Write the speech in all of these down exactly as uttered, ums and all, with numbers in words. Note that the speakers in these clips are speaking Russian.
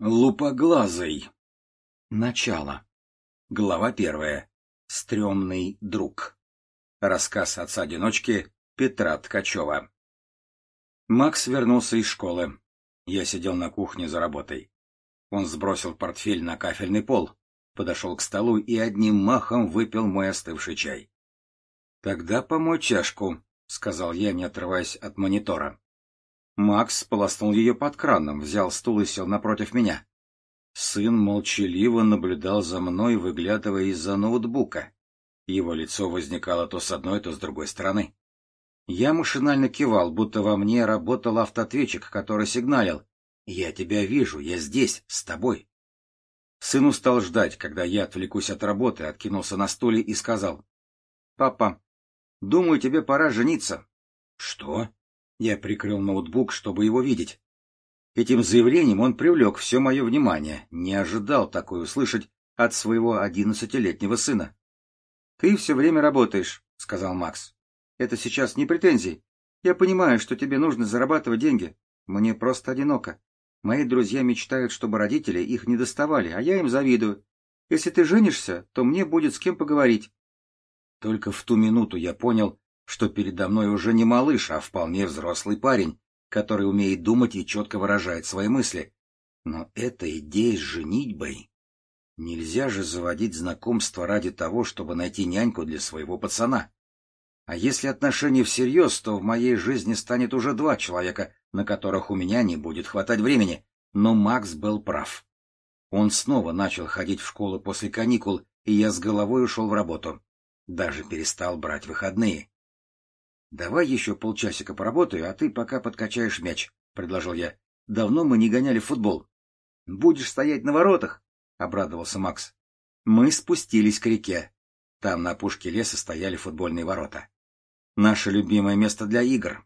Лупоглазый. Начало. Глава первая. Стрёмный друг. Рассказ отца-одиночки Петра Ткачева. Макс вернулся из школы. Я сидел на кухне за работой. Он сбросил портфель на кафельный пол, подошел к столу и одним махом выпил мой остывший чай. «Тогда помой чашку», — сказал я, не отрываясь от монитора. Макс полоснул ее под краном, взял стул и сел напротив меня. Сын молчаливо наблюдал за мной, выглядывая из-за ноутбука. Его лицо возникало то с одной, то с другой стороны. Я машинально кивал, будто во мне работал автоответчик, который сигналил: «Я тебя вижу, я здесь, с тобой». Сын устал ждать, когда я отвлекусь от работы, откинулся на стуле и сказал: «Папа, думаю, тебе пора жениться». «Что?» Я прикрыл ноутбук, чтобы его видеть. Этим заявлением он привлек все мое внимание, не ожидал такое услышать от своего одиннадцатилетнего сына. «Ты все время работаешь», — сказал Макс. «Это сейчас не претензии. Я понимаю, что тебе нужно зарабатывать деньги. Мне просто одиноко. Мои друзья мечтают, чтобы родители их не доставали, а я им завидую. Если ты женишься, то мне будет с кем поговорить». Только в ту минуту я понял, что передо мной уже не малыш, а вполне взрослый парень, который умеет думать и четко выражает свои мысли. Но эта идея с женитьбой... Нельзя же заводить знакомство ради того, чтобы найти няньку для своего пацана. А если отношения всерьез, то в моей жизни станет уже два человека, на которых у меня не будет хватать времени. Но Макс был прав. Он снова начал ходить в школу после каникул, и я с головой ушел в работу. Даже перестал брать выходные. «Давай еще полчасика поработаю, а ты пока подкачаешь мяч», — предложил я. «Давно мы не гоняли в футбол». «Будешь стоять на воротах», — обрадовался Макс. Мы спустились к реке. Там на опушке леса стояли футбольные ворота. Наше любимое место для игр.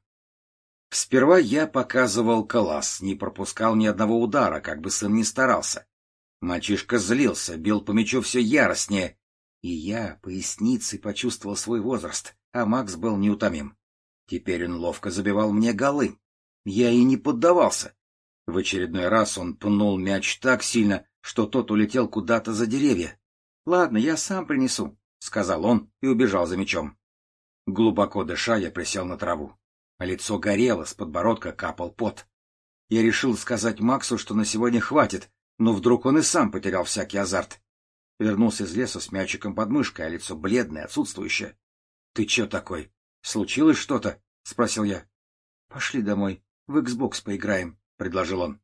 Сперва я показывал класс, не пропускал ни одного удара, как бы сын ни старался. Мальчишка злился, бил по мячу все яростнее. И я поясницей почувствовал свой возраст, а Макс был неутомим. Теперь он ловко забивал мне голы. Я и не поддавался. В очередной раз он пнул мяч так сильно, что тот улетел куда-то за деревья. «Ладно, я сам принесу», — сказал он и убежал за мячом. Глубоко дыша, я присел на траву. Лицо горело, с подбородка капал пот. Я решил сказать Максу, что на сегодня хватит, но вдруг он и сам потерял всякий азарт. Вернулся из леса с мячиком под мышкой, а лицо бледное, отсутствующее. — Ты че такой? Случилось что-то? — спросил я. — Пошли домой, в Xbox поиграем, — предложил он.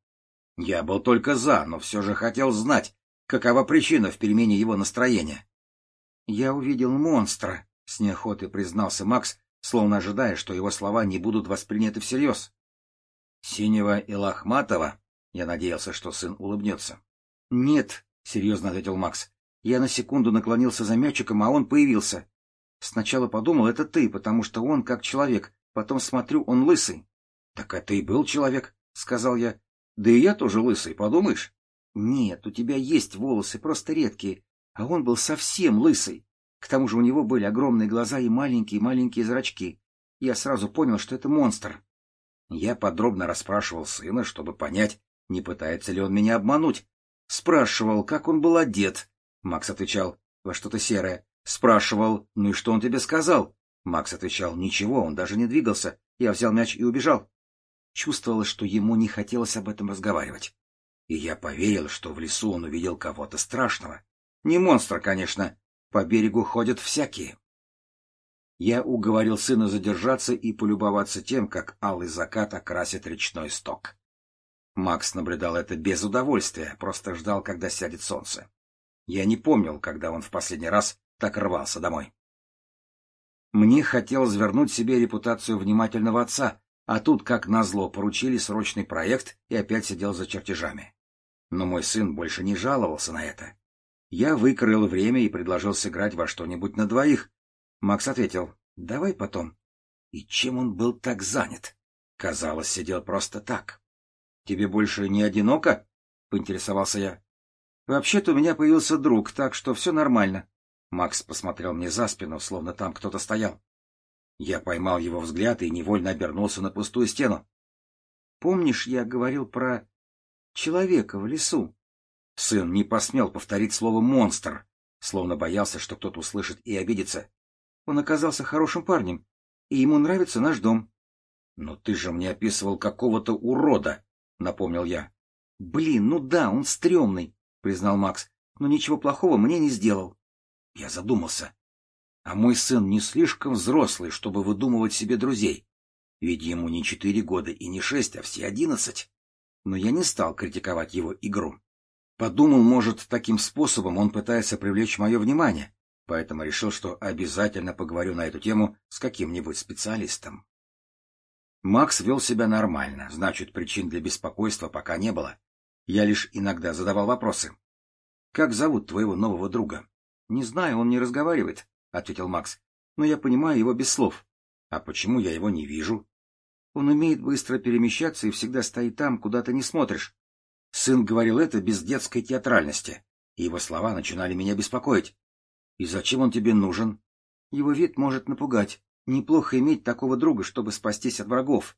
Я был только за, но все же хотел знать, какова причина в перемене его настроения. — Я увидел монстра, — с неохотой признался Макс, словно ожидая, что его слова не будут восприняты всерьез. — Синего и лохматого? Я надеялся, что сын улыбнется. — Нет, — серьезно ответил Макс. Я на секунду наклонился за мячиком, а он появился. Сначала подумал, это ты, потому что он как человек, потом смотрю, он лысый. — Так это и был человек, — сказал я. — Да и я тоже лысый, подумаешь? — Нет, у тебя есть волосы, просто редкие, а он был совсем лысый. К тому же у него были огромные глаза и маленькие-маленькие зрачки. Я сразу понял, что это монстр. Я подробно расспрашивал сына, чтобы понять, не пытается ли он меня обмануть. Спрашивал, как он был одет. Макс отвечал: во что-то серое. Спрашивал: ну и что он тебе сказал? Макс отвечал: ничего, он даже не двигался. Я взял мяч и убежал. Чувствовалось, что ему не хотелось об этом разговаривать. И я поверил, что в лесу он увидел кого-то страшного. Не монстра, конечно. По берегу ходят всякие. Я уговорил сына задержаться и полюбоваться тем, как алый закат окрасит речной сток. Макс наблюдал это без удовольствия, просто ждал, когда сядет солнце. Я не помнил, когда он в последний раз так рвался домой. Мне хотелось вернуть себе репутацию внимательного отца, а тут, как назло, поручили срочный проект и опять сидел за чертежами. Но мой сын больше не жаловался на это. Я выкроил время и предложил сыграть во что-нибудь на двоих. Макс ответил: давай потом. И чем он был так занят? Казалось, сидел просто так. — Тебе больше не одиноко? — поинтересовался я. — Вообще-то у меня появился друг, так что все нормально. Макс посмотрел мне за спину, словно там кто-то стоял. Я поймал его взгляд и невольно обернулся на пустую стену. — Помнишь, я говорил про... человека в лесу. Сын не посмел повторить слово «монстр», словно боялся, что кто-то услышит и обидится. Он оказался хорошим парнем, и ему нравится наш дом. — Но ты же мне описывал какого-то урода, — напомнил я. — Блин, ну да, он стрёмный, — признал Макс, — но ничего плохого мне не сделал. Я задумался. А мой сын не слишком взрослый, чтобы выдумывать себе друзей. Ведь ему не четыре года и не шесть, а все одиннадцать. Но я не стал критиковать его игру. Подумал, может, таким способом он пытается привлечь мое внимание, поэтому решил, что обязательно поговорю на эту тему с каким-нибудь специалистом. Макс вел себя нормально, значит, причин для беспокойства пока не было. Я лишь иногда задавал вопросы. «Как зовут твоего нового друга?» «Не знаю, он не разговаривает», — ответил Макс. «Но я понимаю его без слов». «А почему я его не вижу?» «Он умеет быстро перемещаться и всегда стоит там, куда ты не смотришь». Сын говорил это без детской театральности, и его слова начинали меня беспокоить. «И зачем он тебе нужен?» «Его вид может напугать. Неплохо иметь такого друга, чтобы спастись от врагов».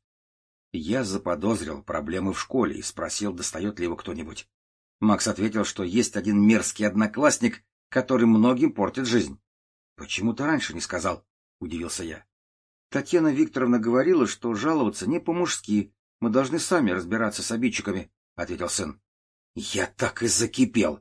Я заподозрил проблемы в школе и спросил, достает ли его кто-нибудь. Макс ответил, что есть один мерзкий одноклассник, который многим портит жизнь. — Почему ты раньше не сказал? — удивился я. — Татьяна Викторовна говорила, что жаловаться не по-мужски. Мы должны сами разбираться с обидчиками, — ответил сын. Я так и закипел.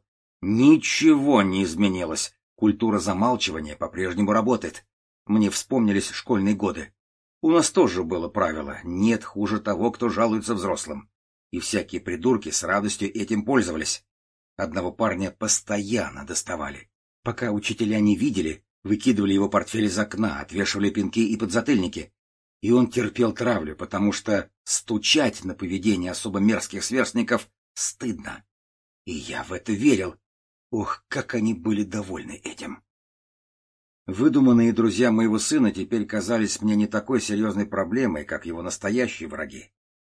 Ничего не изменилось. Культура замалчивания по-прежнему работает. Мне вспомнились школьные годы. У нас тоже было правило «нет хуже того, кто жалуется взрослым». И всякие придурки с радостью этим пользовались. Одного парня постоянно доставали. Пока учителя не видели, выкидывали его портфель из окна, отвешивали пинки и подзатыльники. И он терпел травлю, потому что стучать на поведение особо мерзких сверстников стыдно. И я в это верил. Ох, как они были довольны этим. Выдуманные друзья моего сына теперь казались мне не такой серьезной проблемой, как его настоящие враги.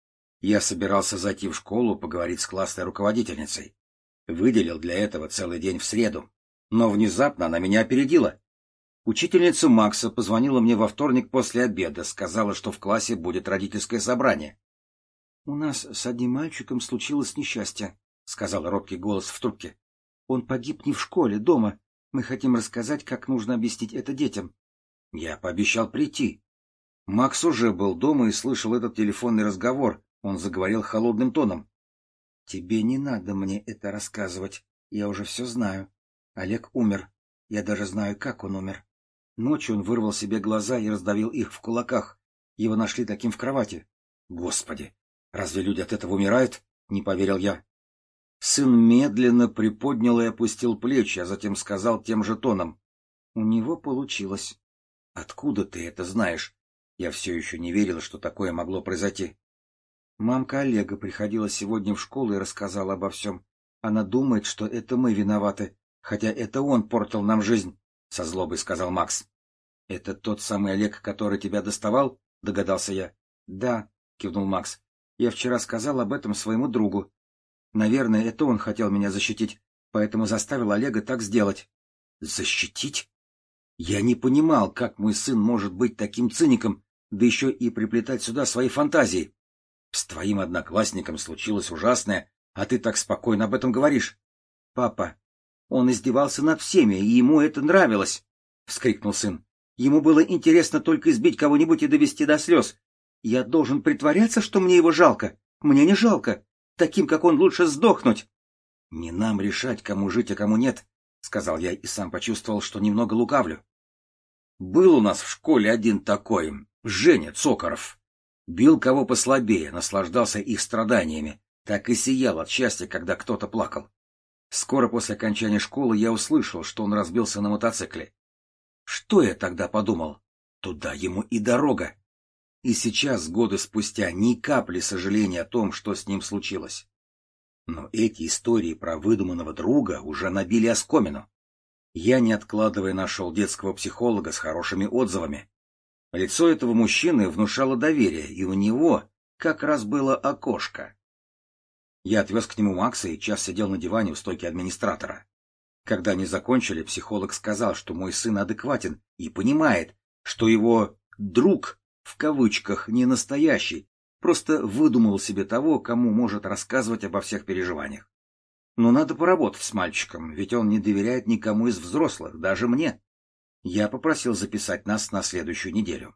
Я собирался зайти в школу поговорить с классной руководительницей. Выделил для этого целый день в среду. Но внезапно она меня опередила. Учительница Макса позвонила мне во вторник после обеда, сказала, что в классе будет родительское собрание. — У нас с одним мальчиком случилось несчастье, — сказал робкий голос в трубке. — Он погиб не в школе, дома. Мы хотим рассказать, как нужно объяснить это детям. Я пообещал прийти. Макс уже был дома и слышал этот телефонный разговор. Он заговорил холодным тоном. — Тебе не надо мне это рассказывать. Я уже все знаю. Олег умер. Я даже знаю, как он умер. Ночью он вырвал себе глаза и раздавил их в кулаках. Его нашли таким в кровати. — Господи, разве люди от этого умирают? — не поверил я. Сын медленно приподнял и опустил плечи, а затем сказал тем же тоном. — У него получилось. — Откуда ты это знаешь? Я все еще не верил, что такое могло произойти. Мамка Олега приходила сегодня в школу и рассказала обо всем. Она думает, что это мы виноваты, хотя это он портил нам жизнь, — со злобой сказал Макс. — Это тот самый Олег, который тебя доставал? — догадался я. — Да, — кивнул Макс. — Я вчера сказал об этом своему другу. Наверное, это он хотел меня защитить, поэтому заставил Олега так сделать. — Защитить? Я не понимал, как мой сын может быть таким циником, да еще и приплетать сюда свои фантазии. С твоим одноклассником случилось ужасное, а ты так спокойно об этом говоришь. — Папа, он издевался над всеми, и ему это нравилось, — вскрикнул сын. Ему было интересно только избить кого-нибудь и довести до слез. Я должен притворяться, что мне его жалко. Мне не жалко. Таким, как он, лучше сдохнуть. — Не нам решать, кому жить, а кому нет, — сказал я и сам почувствовал, что немного лукавлю. Был у нас в школе один такой, Женя Цокоров. Бил кого послабее, наслаждался их страданиями, так и сиял от счастья, когда кто-то плакал. Скоро после окончания школы я услышал, что он разбился на мотоцикле. Что я тогда подумал? Туда ему и дорога. И сейчас, годы спустя, ни капли сожаления о том, что с ним случилось. Но эти истории про выдуманного друга уже набили оскомину. Я, не откладывая, нашел детского психолога с хорошими отзывами. Лицо этого мужчины внушало доверие, и у него как раз было окошко. Я отвез к нему Макса и час сидел на диване у стойки администратора. Когда они закончили, психолог сказал, что мой сын адекватен и понимает, что его «друг» в кавычках не настоящий, Просто выдумал себе того, кому может рассказывать обо всех переживаниях. Но надо поработать с мальчиком, ведь он не доверяет никому из взрослых, даже мне. Я попросил записать нас на следующую неделю.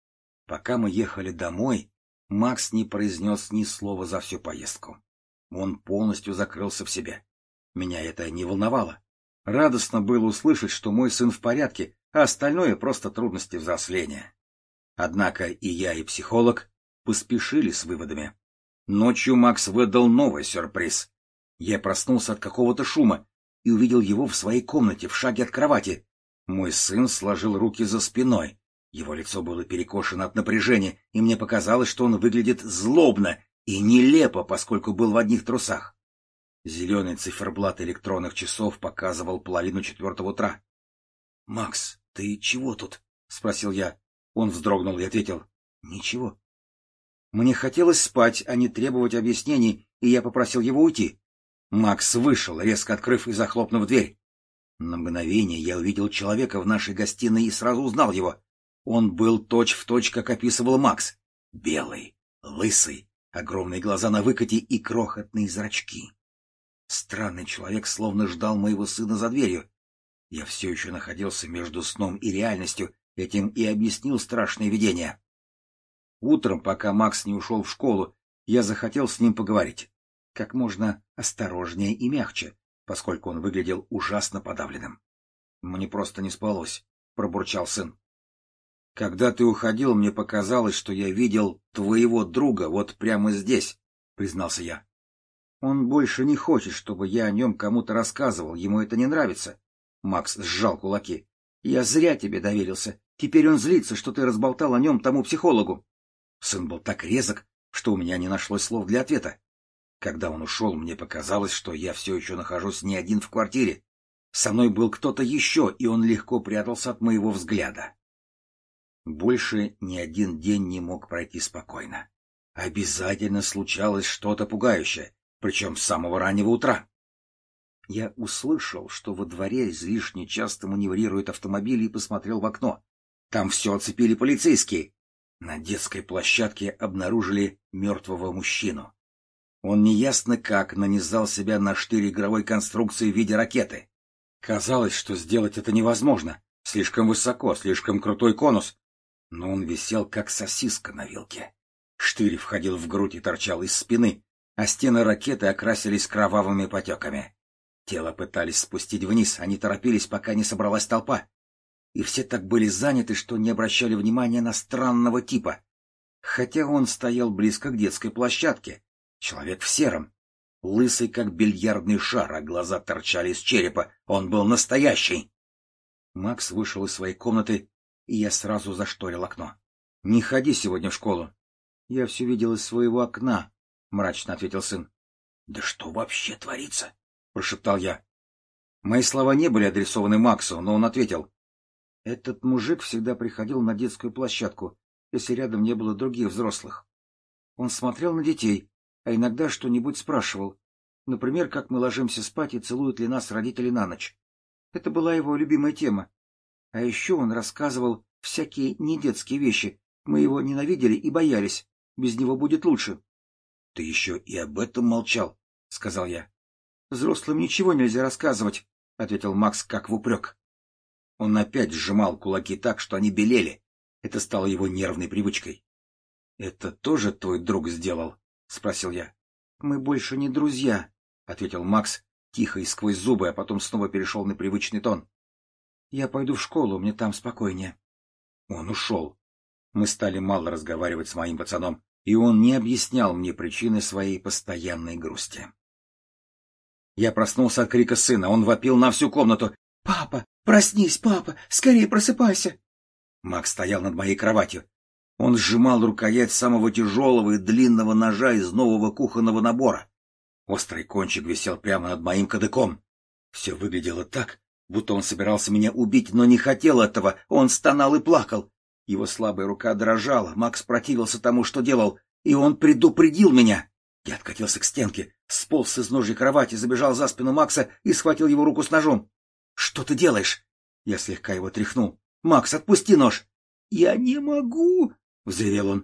Пока мы ехали домой, Макс не произнес ни слова за всю поездку. Он полностью закрылся в себе. Меня это не волновало. Радостно было услышать, что мой сын в порядке, а остальное просто трудности взросления. Однако и я, и психолог поспешили с выводами. Ночью Макс выдал новый сюрприз. Я проснулся от какого-то шума и увидел его в своей комнате в шаге от кровати. Мой сын сложил руки за спиной. Его лицо было перекошено от напряжения, и мне показалось, что он выглядит злобно и нелепо, поскольку был в одних трусах. Зеленый циферблат электронных часов показывал половину четвертого утра. — Макс, ты чего тут? — спросил я. Он вздрогнул и ответил: — Ничего. Мне хотелось спать, а не требовать объяснений, и я попросил его уйти. Макс вышел, резко открыв и захлопнув дверь. На мгновение я увидел человека в нашей гостиной и сразу узнал его. Он был точь-в-точь, как описывал Макс. Белый, лысый, огромные глаза на выкате и крохотные зрачки. Странный человек словно ждал моего сына за дверью. Я все еще находился между сном и реальностью, этим и объяснил страшное видение. Утром, пока Макс не ушел в школу, я захотел с ним поговорить. Как можно осторожнее и мягче, поскольку он выглядел ужасно подавленным. — Мне просто не спалось, — пробурчал сын. — Когда ты уходил, мне показалось, что я видел твоего друга вот прямо здесь, — признался я. — Он больше не хочет, чтобы я о нем кому-то рассказывал, ему это не нравится. Макс сжал кулаки. — Я зря тебе доверился. Теперь он злится, что ты разболтал о нем тому психологу. Сын был так резок, что у меня не нашлось слов для ответа. Когда он ушел, мне показалось, что я все еще нахожусь не один в квартире. Со мной был кто-то еще, и он легко прятался от моего взгляда. Больше ни один день не мог пройти спокойно. Обязательно случалось что-то пугающее, причем с самого раннего утра. Я услышал, что во дворе излишне часто маневрируют автомобили, и посмотрел в окно. Там все оцепили полицейские. На детской площадке обнаружили мертвого мужчину. Он неясно как нанизал себя на штырь игровой конструкции в виде ракеты. Казалось, что сделать это невозможно. Слишком высоко, слишком крутой конус. Но он висел, как сосиска на вилке. Штырь входил в грудь и торчал из спины, а стены ракеты окрасились кровавыми потеками. Тело пытались спустить вниз, они торопились, пока не собралась толпа. И все так были заняты, что не обращали внимания на странного типа. Хотя он стоял близко к детской площадке. Человек в сером. Лысый, как бильярдный шар, а глаза торчали из черепа. Он был настоящий. Макс вышел из своей комнаты, и я сразу зашторил окно. — Не ходи сегодня в школу. — Я все видел из своего окна, — мрачно ответил сын. — Да что вообще творится? — прошептал я. Мои слова не были адресованы Максу, но он ответил. — Этот мужик всегда приходил на детскую площадку, если рядом не было других взрослых. Он смотрел на детей, а иногда что-нибудь спрашивал. Например, как мы ложимся спать и целуют ли нас родители на ночь. Это была его любимая тема. А еще он рассказывал всякие недетские вещи. Мы его ненавидели и боялись. Без него будет лучше. — Ты еще и об этом молчал, — сказал я. — Взрослым ничего нельзя рассказывать, — ответил Макс как в упрек. Он опять сжимал кулаки так, что они белели. Это стало его нервной привычкой. — Это тоже твой друг сделал? — спросил я. — Мы больше не друзья, — ответил Макс, тихо и сквозь зубы, а потом снова перешел на привычный тон. — Я пойду в школу, мне там спокойнее. Он ушел. Мы стали мало разговаривать с моим пацаном, и он не объяснял мне причины своей постоянной грусти. Я проснулся от крика сына, он вопил на всю комнату. — Папа, проснись, папа, скорее просыпайся! Макс стоял над моей кроватью. Он сжимал рукоять самого тяжелого и длинного ножа из нового кухонного набора. Острый кончик висел прямо над моим кадыком. Все выглядело так, будто он собирался меня убить, но не хотел этого. Он стонал и плакал. Его слабая рука дрожала, Макс противился тому, что делал, и он предупредил меня. Я откатился к стенке, сполз из ножей кровати, забежал за спину Макса и схватил его руку с ножом. — Что ты делаешь? Я слегка его тряхнул. — Макс, отпусти нож! — Я не могу! — взревел он. —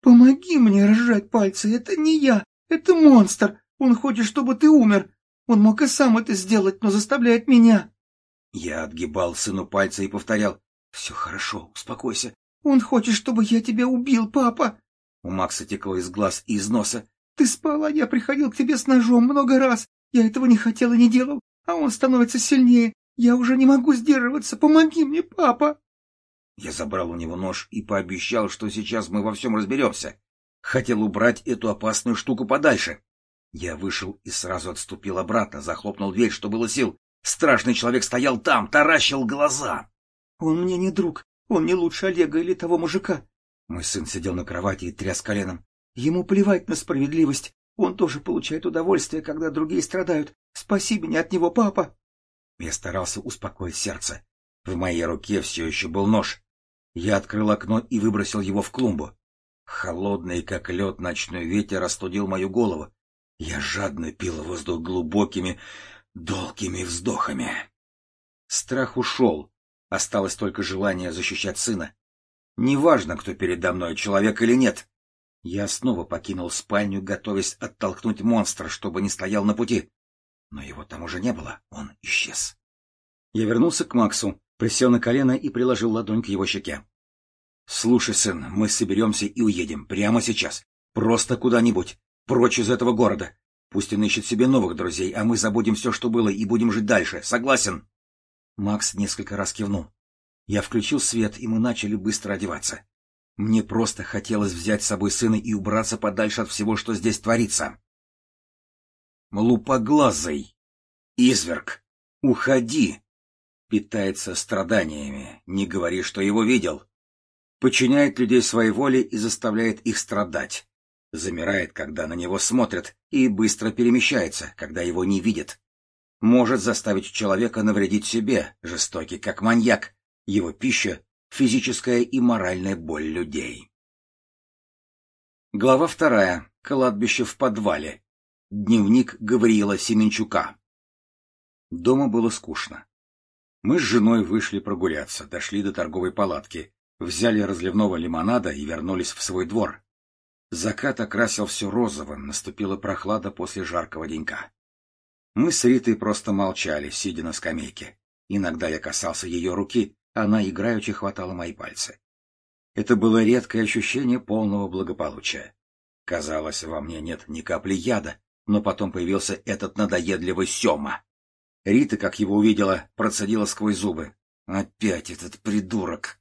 Помоги мне разжать пальцы, это не я, это монстр. Он хочет, чтобы ты умер. Он мог и сам это сделать, но заставляет меня. Я отгибал сыну пальцы и повторял: «Все хорошо, успокойся. Он хочет, чтобы я тебя убил, папа». У Макса текло из глаз и из носа. «Ты спал, а я приходил к тебе с ножом много раз. Я этого не хотел и не делал, а он становится сильнее. Я уже не могу сдерживаться. Помоги мне, папа». Я забрал у него нож и пообещал, что сейчас мы во всем разберемся. Хотел убрать эту опасную штуку подальше. Я вышел и сразу отступил обратно, захлопнул дверь, что было сил. Страшный человек стоял там, таращил глаза. «Он мне не друг, он не лучше Олега или того мужика». Мой сын сидел на кровати и тряс коленом. «Ему плевать на справедливость. Он тоже получает удовольствие, когда другие страдают. Спаси меня от него, папа». Я старался успокоить сердце. В моей руке все еще был нож. Я открыл окно и выбросил его в клумбу. Холодный, как лед, ночной ветер остудил мою голову. Я жадно пил воздух глубокими, долгими вздохами. Страх ушел. Осталось только желание защищать сына. Неважно, кто передо мной, человек или нет. Я снова покинул спальню, готовясь оттолкнуть монстра, чтобы не стоял на пути. Но его там уже не было, он исчез. Я вернулся к Максу, присел на колено и приложил ладонь к его щеке. — Слушай, сын, мы соберемся и уедем прямо сейчас. Просто куда-нибудь, прочь из этого города. Пусть он ищет себе новых друзей, а мы забудем все, что было, и будем жить дальше. Согласен? Макс несколько раз кивнул. Я включил свет, и мы начали быстро одеваться. Мне просто хотелось взять с собой сына и убраться подальше от всего, что здесь творится. Лупоглазый! Изверг! Уходи! Питается страданиями, не говори, что его видел. Подчиняет людей своей воле и заставляет их страдать. Замирает, когда на него смотрят, и быстро перемещается, когда его не видят. Может заставить человека навредить себе, жестокий как маньяк. Его пища — физическая и моральная боль людей. Глава вторая. Кладбище в подвале. Дневник Гавриила Семенчука. Дома было скучно. Мы с женой вышли прогуляться, дошли до торговой палатки, взяли разливного лимонада и вернулись в свой двор. Закат окрасил все розовым, наступила прохлада после жаркого денька. Мы с Ритой просто молчали, сидя на скамейке. Иногда я касался ее руки, она играючи хватала мои пальцы. Это было редкое ощущение полного благополучия. Казалось, во мне нет ни капли яда, но потом появился этот надоедливый Сема. Рита, как его увидела, процедила сквозь зубы. Опять этот придурок.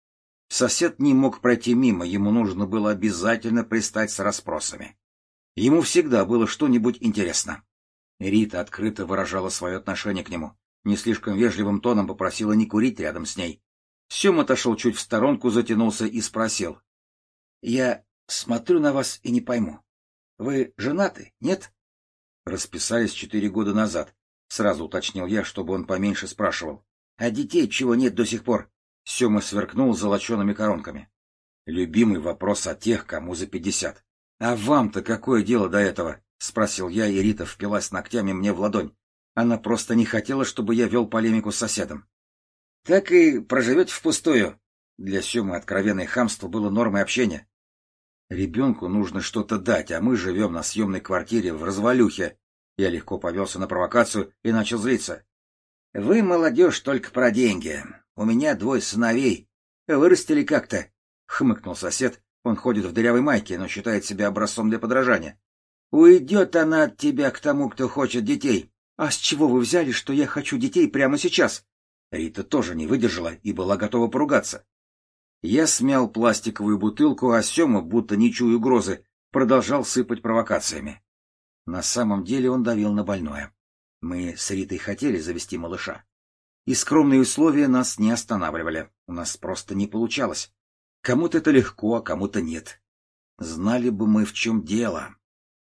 Сосед не мог пройти мимо, ему нужно было обязательно пристать с расспросами. Ему всегда было что-нибудь интересно. Рита открыто выражала свое отношение к нему, не слишком вежливым тоном попросила не курить рядом с ней. Сем отошел чуть в сторонку, затянулся и спросил. — Я смотрю на вас и не пойму. Вы женаты, нет? — Расписались четыре года назад. Сразу уточнил я, чтобы он поменьше спрашивал. — А детей чего нет до сих пор? Сема сверкнул золочеными коронками. Любимый вопрос о тех, кому за пятьдесят. — А вам-то какое дело до этого? — спросил я, и Рита впилась ногтями мне в ладонь. Она просто не хотела, чтобы я вел полемику с соседом. — Так и проживете впустую. Для Семы откровенное хамство было нормой общения. Ребенку нужно что-то дать, а мы живем на съемной квартире в развалюхе. Я легко повелся на провокацию и начал злиться. — Вы, молодежь, только про деньги. У меня двое сыновей. Вырастили как-то, — хмыкнул сосед. Он ходит в дырявой майке, но считает себя образцом для подражания. — Уйдет она от тебя к тому, кто хочет детей. — А с чего вы взяли, что я хочу детей прямо сейчас? Рита тоже не выдержала и была готова поругаться. Я смял пластиковую бутылку, а Сема, будто не чуя угрозы, продолжал сыпать провокациями. На самом деле он давил на больное. Мы с Ритой хотели завести малыша. И скромные условия нас не останавливали. У нас просто не получалось. Кому-то это легко, а кому-то нет. Знали бы мы, в чем дело.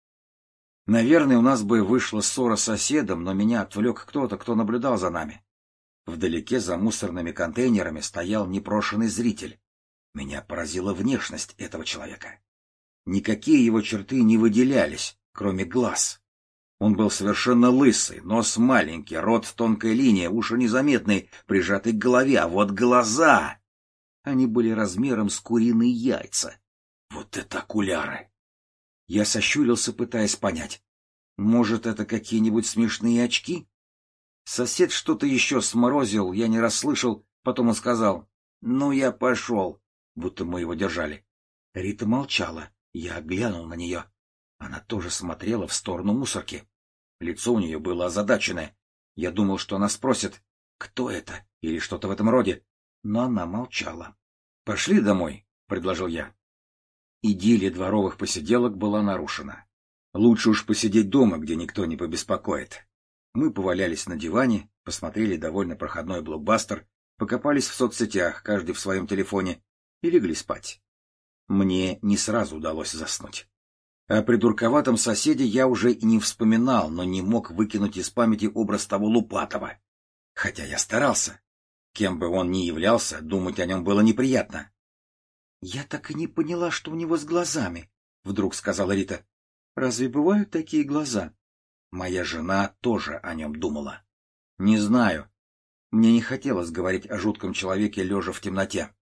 Наверное, у нас бы вышла ссора с соседом, но меня отвлек кто-то, кто наблюдал за нами. Вдалеке за мусорными контейнерами стоял непрошенный зритель. Меня поразила внешность этого человека. Никакие его черты не выделялись, кроме глаз. Он был совершенно лысый, нос маленький, рот тонкая линия, уши незаметные, прижатый к голове, а вот глаза... Они были размером с куриные яйца. Вот это окуляры! Я сощурился, пытаясь понять. Может, это какие-нибудь смешные очки? Сосед что-то еще сморозил, я не расслышал, потом он сказал: «Ну, я пошел», будто мы его держали. Рита молчала, я глянул на нее. Она тоже смотрела в сторону мусорки. Лицо у нее было озадаченное. Я думал, что она спросит, кто это, или что-то в этом роде, но она молчала. — Пошли домой, — предложил я. Идиллия дворовых посиделок была нарушена. Лучше уж посидеть дома, где никто не побеспокоит. Мы повалялись на диване, посмотрели довольно проходной блокбастер, покопались в соцсетях, каждый в своем телефоне, и легли спать. Мне не сразу удалось заснуть. О придурковатом соседе я уже и не вспоминал, но не мог выкинуть из памяти образ того Лупатова. Хотя я старался. Кем бы он ни являлся, думать о нем было неприятно. — Я так и не поняла, что у него с глазами, — вдруг сказала Рита. — Разве бывают такие глаза? Моя жена тоже о нем думала. Не знаю. Мне не хотелось говорить о жутком человеке, лежа в темноте.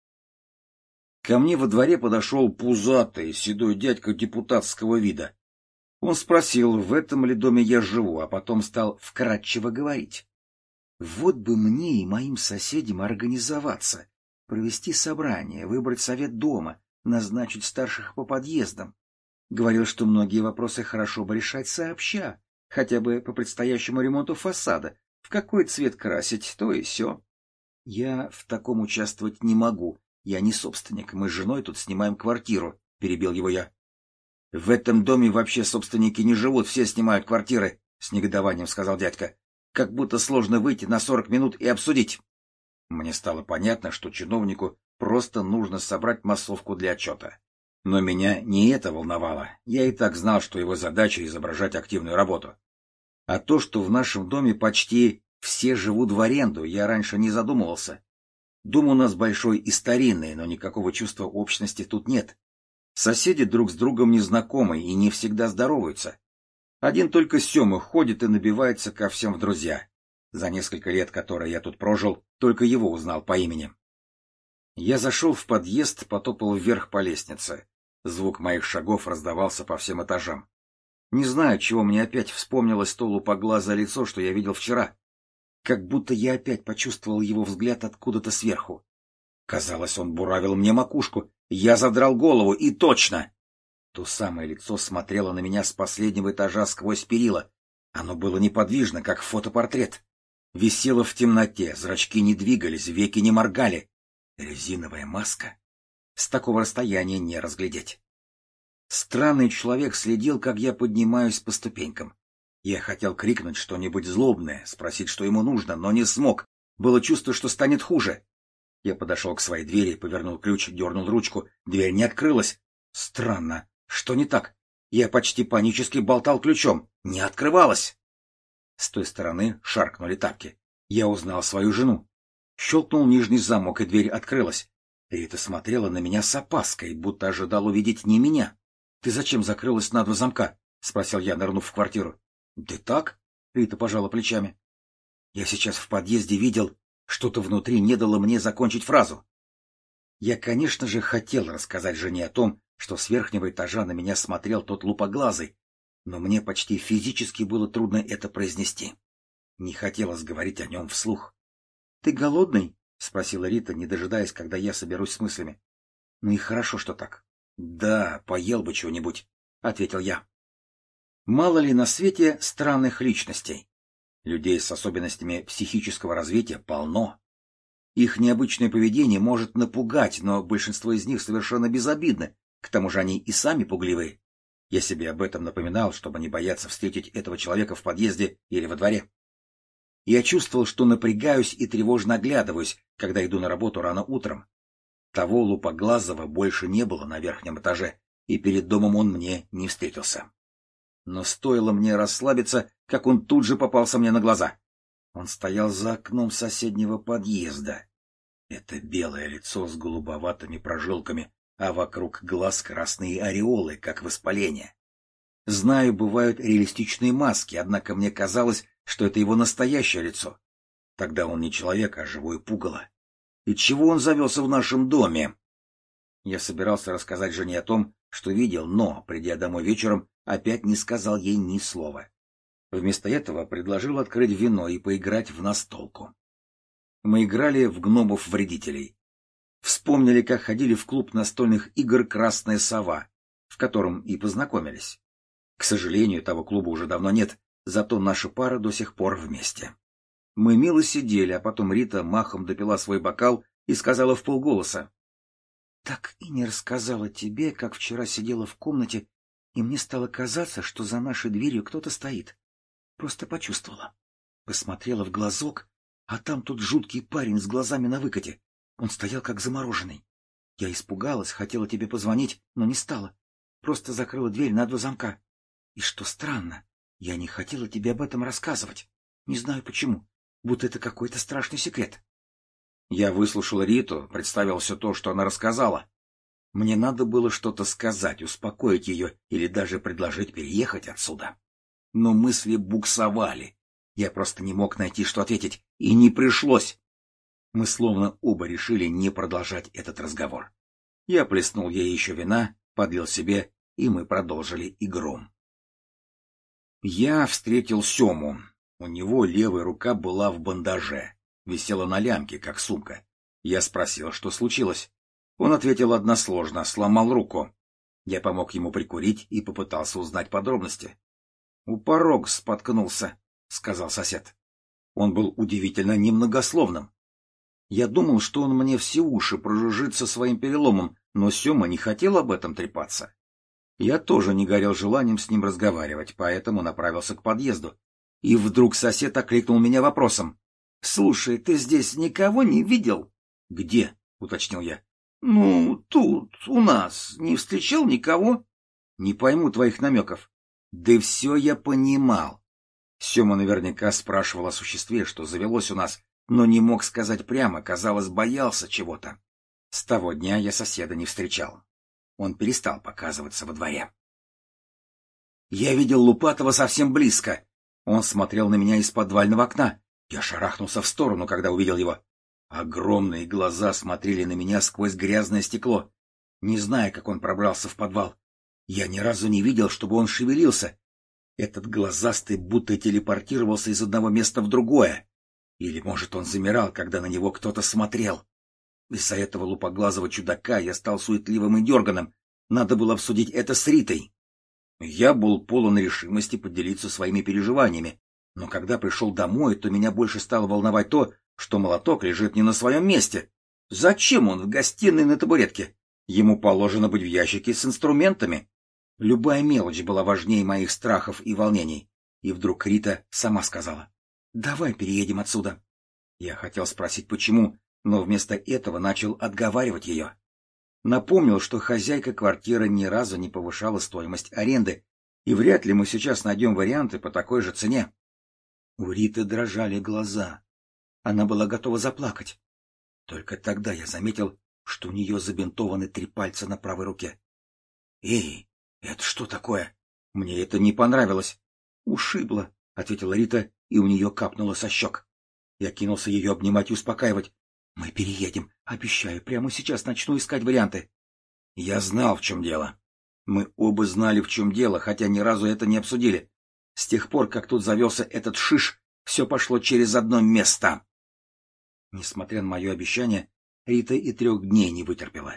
Ко мне во дворе подошел пузатый, седой дядька депутатского вида. Он спросил, в этом ли доме я живу, а потом стал вкратчиво говорить. Вот бы мне и моим соседям организоваться, провести собрание, выбрать совет дома, назначить старших по подъездам. Говорил, что многие вопросы хорошо бы решать сообща, хотя бы по предстоящему ремонту фасада, в какой цвет красить, то и сё. Я в таком участвовать не могу. Я не собственник, мы с женой тут снимаем квартиру, — перебил его я. — В этом доме вообще собственники не живут, все снимают квартиры, — с негодованием сказал дядька. — Как будто сложно выйти на сорок минут и обсудить. Мне стало понятно, что чиновнику просто нужно собрать массовку для отчета. Но меня не это волновало, я и так знал, что его задача — изображать активную работу. А то, что в нашем доме почти все живут в аренду, я раньше не задумывался. Дом у нас большой и старинный, но никакого чувства общности тут нет. Соседи друг с другом не знакомы и не всегда здороваются. Один только Сема ходит и набивается ко всем в друзья. За несколько лет, которые я тут прожил, только его узнал по имени. Я зашел в подъезд, потопал вверх по лестнице. Звук моих шагов раздавался по всем этажам. Не знаю, чего мне опять вспомнилось то лупоглазое лицо, что я видел вчера. Как будто я опять почувствовал его взгляд откуда-то сверху. Казалось, он буравил мне макушку. Я задрал голову, и точно! То самое лицо смотрело на меня с последнего этажа сквозь перила. Оно было неподвижно, как фотопортрет. Висело в темноте, зрачки не двигались, веки не моргали. Резиновая маска? С такого расстояния не разглядеть. Странный человек следил, как я поднимаюсь по ступенькам. Я хотел крикнуть что-нибудь злобное, спросить, что ему нужно, но не смог. Было чувство, что станет хуже. Я подошел к своей двери, повернул ключ, дернул ручку. Дверь не открылась. Странно. Что не так? Я почти панически болтал ключом. Не открывалась. С той стороны шаркнули тапки. Я узнал свою жену. Щелкнул нижний замок, и дверь открылась. Рита смотрела на меня с опаской, будто ожидала увидеть не меня. — Ты зачем закрылась на два замка? — спросил я, нырнув в квартиру. — Да так? — Рита пожала плечами. Я сейчас в подъезде видел, что-то внутри не дало мне закончить фразу. Я, конечно же, хотел рассказать жене о том, что с верхнего этажа на меня смотрел тот лупоглазый, но мне почти физически было трудно это произнести. Не хотелось говорить о нем вслух. — Ты голодный? — спросила Рита, не дожидаясь, когда я соберусь с мыслями. — Ну и хорошо, что так. — Да, поел бы чего-нибудь, — ответил я. Мало ли на свете странных личностей. Людей с особенностями психического развития полно. Их необычное поведение может напугать, но большинство из них совершенно безобидны, к тому же они и сами пугливые. Я себе об этом напоминал, чтобы не бояться встретить этого человека в подъезде или во дворе. Я чувствовал, что напрягаюсь и тревожно оглядываюсь, когда иду на работу рано утром. Того лупоглазого больше не было на верхнем этаже, и перед домом он мне не встретился. Но стоило мне расслабиться, как он тут же попался мне на глаза. Он стоял за окном соседнего подъезда. Это белое лицо с голубоватыми прожилками, а вокруг глаз красные ореолы, как воспаление. Знаю, бывают реалистичные маски, однако мне казалось, что это его настоящее лицо. Тогда он не человек, а живое пугало. И чего он завелся в нашем доме? Я собирался рассказать жене о том, что видел, но, придя домой вечером, опять не сказал ей ни слова. Вместо этого предложил открыть вино и поиграть в настолку. Мы играли в гномов-вредителей. Вспомнили, как ходили в клуб настольных игр «Красная сова», в котором и познакомились. К сожалению, того клуба уже давно нет, зато наша пара до сих пор вместе. Мы мило сидели, а потом Рита махом допила свой бокал и сказала вполголоса: «Так и не рассказала тебе, как вчера сидела в комнате, и мне стало казаться, что за нашей дверью кто-то стоит. Просто почувствовала. Посмотрела в глазок, а там тот жуткий парень с глазами на выкате. Он стоял как замороженный. Я испугалась, хотела тебе позвонить, но не стала. Просто закрыла дверь на два замка. И что странно, я не хотела тебе об этом рассказывать. Не знаю почему, будто это какой-то страшный секрет». Я выслушал Риту, представил все то, что она рассказала. Мне надо было что-то сказать, успокоить ее или даже предложить переехать отсюда. Но мысли буксовали. Я просто не мог найти, что ответить, и не пришлось. Мы словно оба решили не продолжать этот разговор. Я плеснул ей еще вина, подлил себе, и мы продолжили игру. Я встретил Сему. У него левая рука была в бандаже, висела на лямке, как сумка. Я спросил, что случилось. Он ответил односложно: сломал руку. Я помог ему прикурить и попытался узнать подробности. — У порога споткнулся, — сказал сосед. Он был удивительно немногословным. Я думал, что он мне все уши прожужжит со своим переломом, но Сема не хотел об этом трепаться. Я тоже не горел желанием с ним разговаривать, поэтому направился к подъезду. И вдруг сосед окликнул меня вопросом: — Слушай, ты здесь никого не видел? — Где? — уточнил я. — Ну, тут, у нас. Не встречал никого? — Не пойму твоих намеков. — Да все я понимал. Сема наверняка спрашивал о существе, что завелось у нас, но не мог сказать прямо, казалось, боялся чего-то. С того дня я соседа не встречал. Он перестал показываться во дворе. Я видел Лупатова совсем близко. Он смотрел на меня из подвального окна. Я шарахнулся в сторону, когда увидел его. Огромные глаза смотрели на меня сквозь грязное стекло. Не знаю, как он пробрался в подвал. Я ни разу не видел, чтобы он шевелился. Этот глазастый будто телепортировался из одного места в другое. Или, может, он замирал, когда на него кто-то смотрел. Из-за этого лупоглазого чудака я стал суетливым и дерганым. Надо было обсудить это с Ритой. Я был полон решимости поделиться своими переживаниями, но когда пришел домой, то меня больше стало волновать то, что молоток лежит не на своем месте. Зачем он в гостиной на табуретке? Ему положено быть в ящике с инструментами. Любая мелочь была важнее моих страхов и волнений. И вдруг Рита сама сказала: «Давай переедем отсюда». Я хотел спросить, почему, но вместо этого начал отговаривать ее. Напомнил, что хозяйка квартиры ни разу не повышала стоимость аренды, и вряд ли мы сейчас найдем варианты по такой же цене. У Риты дрожали глаза. Она была готова заплакать. Только тогда я заметил, что у нее забинтованы три пальца на правой руке. — Эй, это что такое? Мне это не понравилось. — Ушибло, — ответила Рита, и у нее капнуло со щек. Я кинулся ее обнимать и успокаивать. — Мы переедем, обещаю, прямо сейчас начну искать варианты. Я знал, в чем дело. Мы оба знали, в чем дело, хотя ни разу это не обсудили. С тех пор, как тут завелся этот шиш, все пошло через одно место. Несмотря на мое обещание, Рита и трех дней не вытерпела.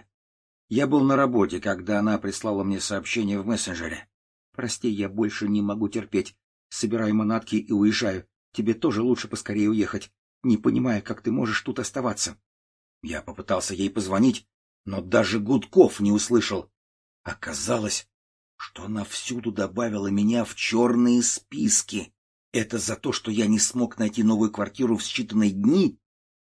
Я был на работе, когда она прислала мне сообщение в мессенджере. «Прости, я больше не могу терпеть. Собираю манатки и уезжаю. Тебе тоже лучше поскорее уехать. Не понимаю, как ты можешь тут оставаться». Я попытался ей позвонить, но даже гудков не услышал. Оказалось, что она всюду добавила меня в черные списки. Это за то, что я не смог найти новую квартиру в считанные дни?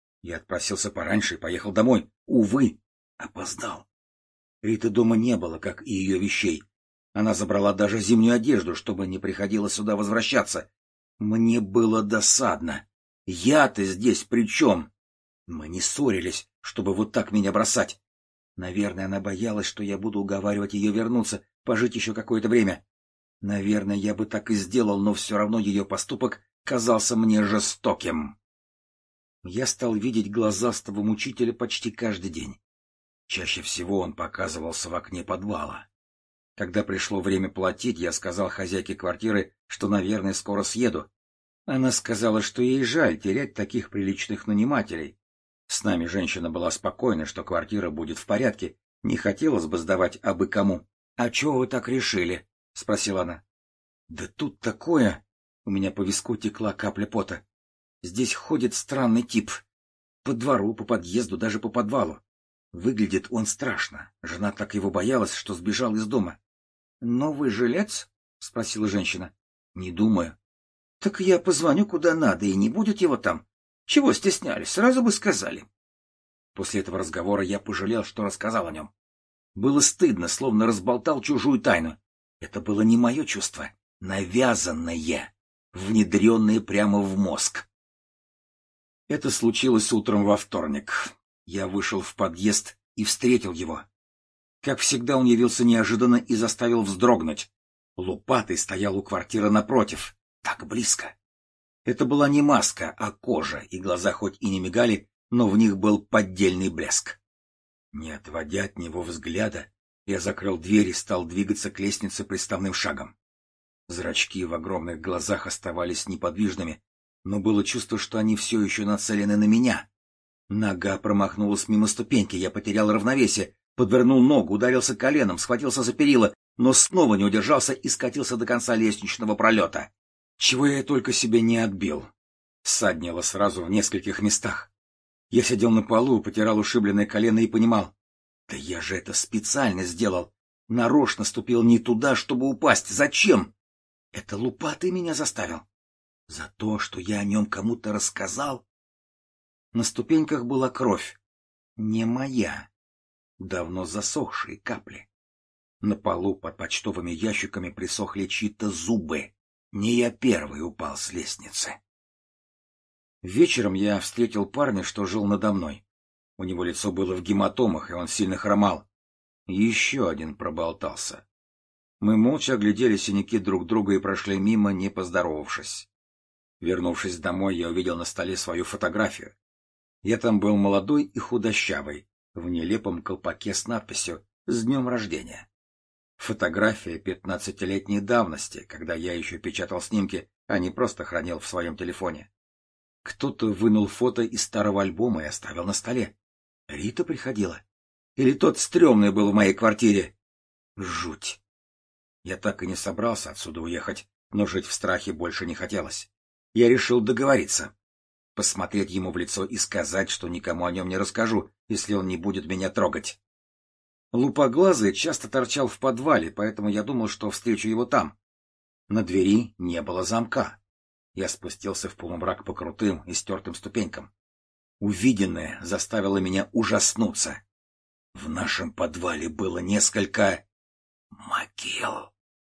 Я отпросился пораньше и поехал домой. Увы, опоздал. Риты дома не было, как и ее вещей. Она забрала даже зимнюю одежду, чтобы не приходилось сюда возвращаться. Мне было досадно. Я-то здесь при чем? Мы не ссорились, чтобы вот так меня бросать. Наверное, она боялась, что я буду уговаривать ее вернуться, пожить еще какое-то время. Наверное, я бы так и сделал, но все равно ее поступок казался мне жестоким. Я стал видеть глазастого мучителя почти каждый день. Чаще всего он показывался в окне подвала. Когда пришло время платить, я сказал хозяйке квартиры, что, наверное, скоро съеду. Она сказала, что ей жаль терять таких приличных нанимателей. С нами женщина была спокойна, что квартира будет в порядке, не хотелось бы сдавать абы кому. — А чего вы так решили? — спросила она. — Да тут такое... У меня по виску текла капля пота. Здесь ходит странный тип. По двору, по подъезду, даже по подвалу. Выглядит он страшно. Жена так его боялась, что сбежал из дома. — Новый жилец? — спросила женщина. — Не думаю. — Так я позвоню куда надо, и не будет его там. Чего стеснялись? Сразу бы сказали. После этого разговора я пожалел, что рассказал о нем. Было стыдно, словно разболтал чужую тайну. Это было не мое чувство, навязанное, внедренное прямо в мозг. Это случилось утром во вторник. Я вышел в подъезд и встретил его. Как всегда, он явился неожиданно и заставил вздрогнуть. Лупатый стоял у квартиры напротив, так близко. Это была не маска, а кожа, и глаза хоть и не мигали, но в них был поддельный блеск. Не отводя от него взгляда, я закрыл дверь и стал двигаться к лестнице приставным шагом. Зрачки в огромных глазах оставались неподвижными, но было чувство, что они все еще нацелены на меня. Нога промахнулась мимо ступеньки, я потерял равновесие, подвернул ногу, ударился коленом, схватился за перила, но снова не удержался и скатился до конца лестничного пролета. Чего я только себе не отбил. Ссаднило сразу в нескольких местах. Я сидел на полу, потирал ушибленное колено и понимал. Да я же это специально сделал. Нарочно ступил не туда, чтобы упасть. Зачем? Это Лупатый меня заставил. За то, что я о нем кому-то рассказал. На ступеньках была кровь. Не моя. Давно засохшие капли. На полу под почтовыми ящиками присохли чьи-то зубы. Не я первый упал с лестницы. Вечером я встретил парня, что жил надо мной. У него лицо было в гематомах, и он сильно хромал. Еще один проболтался. Мы молча оглядели синяки друг друга и прошли мимо, не поздоровавшись. Вернувшись домой, я увидел на столе свою фотографию. Я там был молодой и худощавый, в нелепом колпаке с надписью «С днем рождения». Фотография пятнадцатилетней давности, когда я еще печатал снимки, а не просто хранил в своем телефоне. Кто-то вынул фото из старого альбома и оставил на столе. Рита приходила? Или тот стрёмный был в моей квартире? Жуть. Я так и не собрался отсюда уехать, но жить в страхе больше не хотелось. Я решил договориться. Посмотреть ему в лицо и сказать, что никому о нем не расскажу, если он не будет меня трогать. Лупоглазый часто торчал в подвале, поэтому я думал, что встречу его там. На двери не было замка. Я спустился в полумрак по крутым и стертым ступенькам. Увиденное заставило меня ужаснуться. В нашем подвале было несколько могил.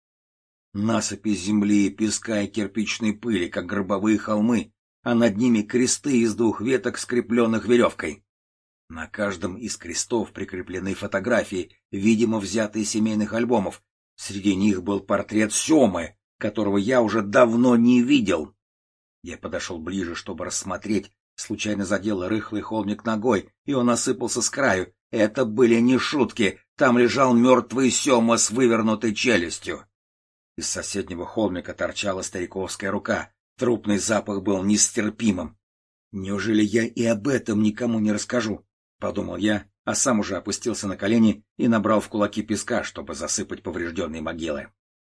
Насыпи земли, песка и кирпичной пыли, как гробовые холмы, а над ними кресты из двух веток, скрепленных веревкой. На каждом из крестов прикреплены фотографии, видимо, взятые из семейных альбомов. Среди них был портрет Семы, которого я уже давно не видел. Я подошел ближе, чтобы рассмотреть, случайно задел рыхлый холмик ногой, и он осыпался с краю. Это были не шутки, там лежал мертвый Сема с вывернутой челюстью. Из соседнего холмика торчала стариковская рука, трупный запах был нестерпимым. Неужели я и об этом никому не расскажу? — подумал я, а сам уже опустился на колени и набрал в кулаки песка, чтобы засыпать поврежденные могилы.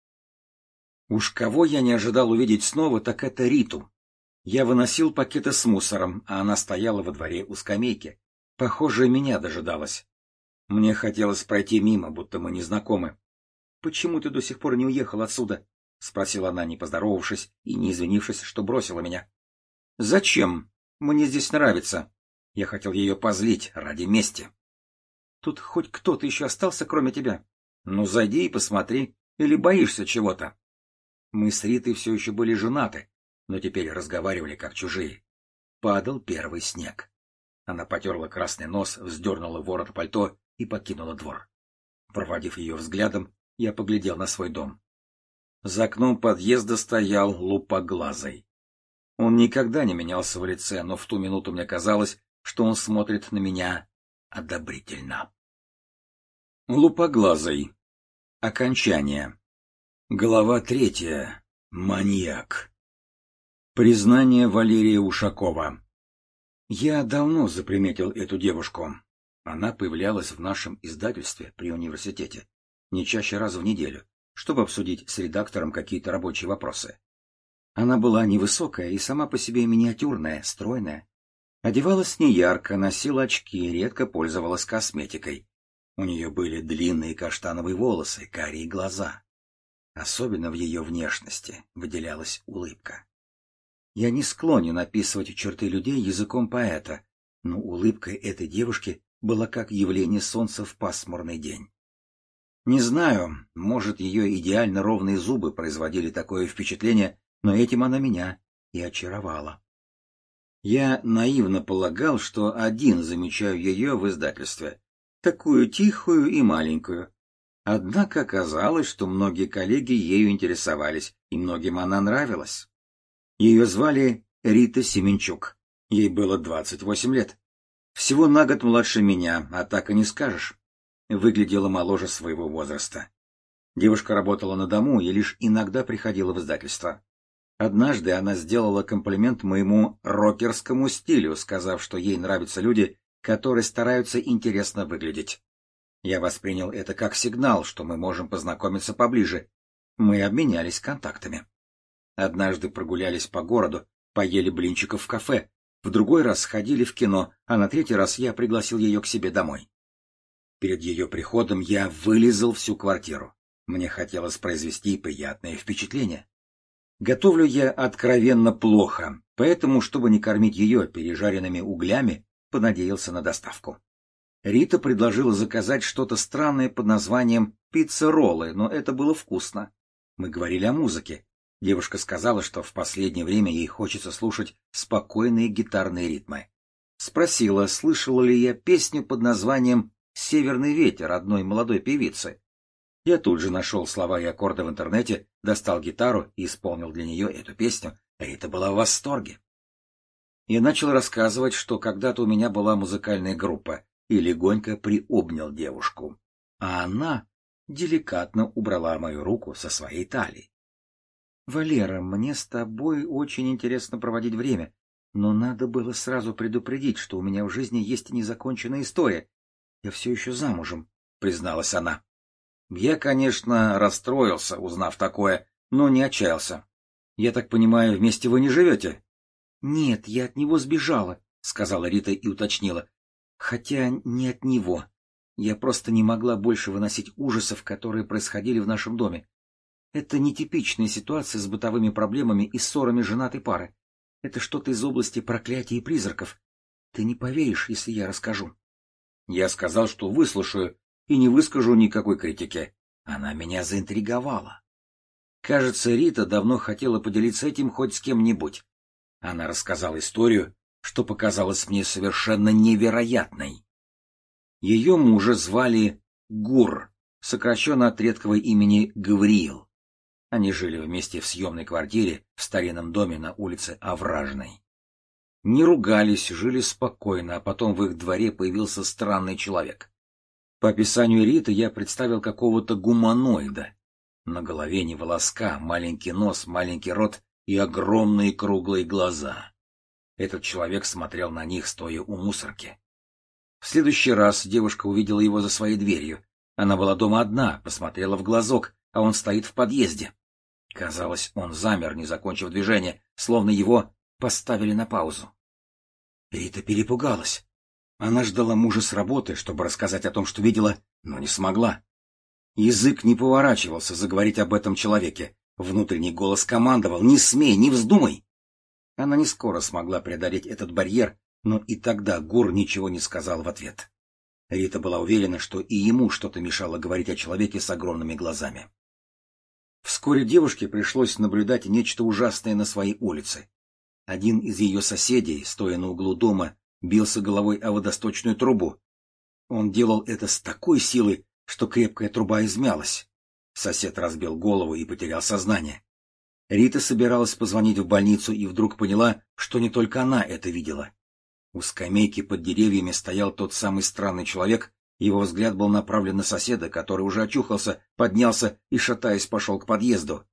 Уж кого я не ожидал увидеть снова, так это Риту. Я выносил пакеты с мусором, а она стояла во дворе у скамейки. Похоже, меня дожидалась. Мне хотелось пройти мимо, будто мы не знакомы. — Почему ты до сих пор не уехал отсюда? — спросила она, не поздоровавшись и не извинившись, что бросила меня. — Зачем? Мне здесь нравится. Я хотел ее позлить ради мести. — Тут хоть кто-то еще остался, кроме тебя? Ну, зайди и посмотри. Или боишься чего-то? Мы с Ритой все еще были женаты, но теперь разговаривали как чужие. Падал первый снег. Она потерла красный нос, вздернула ворот пальто и покинула двор. Проводив ее взглядом, я поглядел на свой дом. За окном подъезда стоял Лупоглазый. Он никогда не менялся в лице, но в ту минуту мне казалось, что он смотрит на меня одобрительно. Лупоглазый. Окончание. Глава третья. Маньяк. Признание Валерия Ушакова. Я давно заприметил эту девушку. Она появлялась в нашем издательстве при университете не чаще раза в неделю, чтобы обсудить с редактором какие-то рабочие вопросы. Она была невысокая и сама по себе миниатюрная, стройная. Одевалась неярко, носила очки, редко пользовалась косметикой. У нее были длинные каштановые волосы, карие глаза. Особенно в ее внешности выделялась улыбка. Я не склонен описывать черты людей языком поэта, но улыбка этой девушки была как явление солнца в пасмурный день. Не знаю, может, ее идеально ровные зубы производили такое впечатление, но этим она меня и очаровала. Я наивно полагал, что один замечаю ее в издательстве, такую тихую и маленькую. Однако оказалось, что многие коллеги ею интересовались, и многим она нравилась. Ее звали Рита Семенчук. Ей было двадцать восемь лет. Всего на год младше меня, а так и не скажешь. Выглядела моложе своего возраста. Девушка работала на дому и лишь иногда приходила в издательство. Однажды она сделала комплимент моему рокерскому стилю, сказав, что ей нравятся люди, которые стараются интересно выглядеть. Я воспринял это как сигнал, что мы можем познакомиться поближе. Мы обменялись контактами. Однажды прогулялись по городу, поели блинчиков в кафе, в другой раз сходили в кино, а на третий раз я пригласил ее к себе домой. Перед ее приходом я вылизал всю квартиру. Мне хотелось произвести приятное впечатление. Готовлю я откровенно плохо, поэтому, чтобы не кормить ее пережаренными углями, понадеялся на доставку. Рита предложила заказать что-то странное под названием пицца-роллы, но это было вкусно. Мы говорили о музыке. Девушка сказала, что в последнее время ей хочется слушать спокойные гитарные ритмы. Спросила, слышала ли я песню под названием «Северный ветер» одной молодой певицы. Я тут же нашел слова и аккорды в интернете, достал гитару и исполнил для нее эту песню, а Рита была в восторге. Я начал рассказывать, что когда-то у меня была музыкальная группа, и легонько приобнял девушку, а она деликатно убрала мою руку со своей талии. — Валера, мне с тобой очень интересно проводить время, но надо было сразу предупредить, что у меня в жизни есть незаконченная история. Я все еще замужем, — призналась она. Я, конечно, расстроился, узнав такое, но не отчаялся. Я так понимаю, вместе вы не живете? — Нет, я от него сбежала, — сказала Рита и уточнила. — Хотя не от него. Я просто не могла больше выносить ужасов, которые происходили в нашем доме. Это нетипичная ситуация с бытовыми проблемами и ссорами женатой пары. Это что-то из области проклятий и призраков. Ты не поверишь, если я расскажу. Я сказал, что выслушаю и не выскажу никакой критики. Она меня заинтриговала. Кажется, Рита давно хотела поделиться этим хоть с кем-нибудь. Она рассказала историю, что показалось мне совершенно невероятной. Ее мужа звали Гур, сокращенно от редкого имени Гавриил. Они жили вместе в съемной квартире в старинном доме на улице Овражной. Не ругались, жили спокойно, а потом в их дворе появился странный человек. По описанию Риты я представил какого-то гуманоида. На голове не волоска, маленький нос, маленький рот и огромные круглые глаза. Этот человек смотрел на них, стоя у мусорки. В следующий раз девушка увидела его за своей дверью. Она была дома одна, посмотрела в глазок, а он стоит в подъезде. Казалось, он замер, не закончив движение, словно его поставили на паузу. Рита перепугалась. Она ждала мужа с работы, чтобы рассказать о том, что видела, но не смогла. Язык не поворачивался заговорить об этом человеке. Внутренний голос командовал: «Не смей, не вздумай!» Она не скоро смогла преодолеть этот барьер, но и тогда Гур ничего не сказал в ответ. Рита была уверена, что и ему что-то мешало говорить о человеке с огромными глазами. Вскоре девушке пришлось наблюдать нечто ужасное на своей улице. Один из ее соседей, стоя на углу дома, бился головой о водосточную трубу. Он делал это с такой силой, что крепкая труба измялась. Сосед разбил голову и потерял сознание. Рита собиралась позвонить в больницу и вдруг поняла, что не только она это видела. У скамейки под деревьями стоял тот самый странный человек Его взгляд был направлен на соседа, который уже очухался, поднялся и, шатаясь, пошел к подъезду.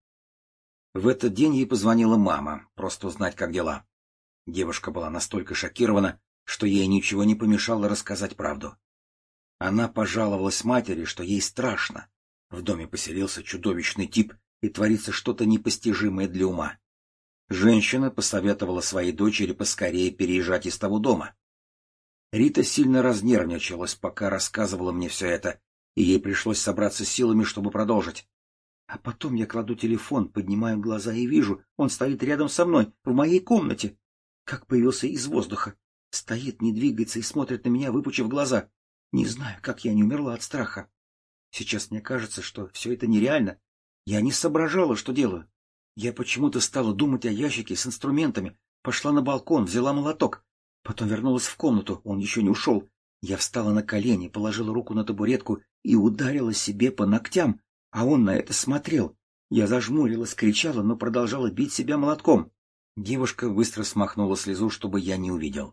В этот день ей позвонила мама, просто узнать, как дела. Девушка была настолько шокирована, что ей ничего не помешало рассказать правду. Она пожаловалась матери, что ей страшно. В доме поселился чудовищный тип, и творится что-то непостижимое для ума. Женщина посоветовала своей дочери поскорее переезжать из того дома. Рита сильно разнервничалась, пока рассказывала мне все это, и ей пришлось собраться с силами, чтобы продолжить. А потом я кладу телефон, поднимаю глаза и вижу, он стоит рядом со мной, в моей комнате. Как появился из воздуха. Стоит, не двигается и смотрит на меня, выпучив глаза. Не знаю, как я не умерла от страха. Сейчас мне кажется, что все это нереально. Я не соображала, что делаю. Я почему-то стала думать о ящике с инструментами, пошла на балкон, взяла молоток. Потом вернулась в комнату, он еще не ушел. Я встала на колени, положила руку на табуретку и ударила себе по ногтям, а он на это смотрел. Я зажмурилась, кричала, но продолжала бить себя молотком. Девушка быстро смахнула слезу, чтобы я не увидел.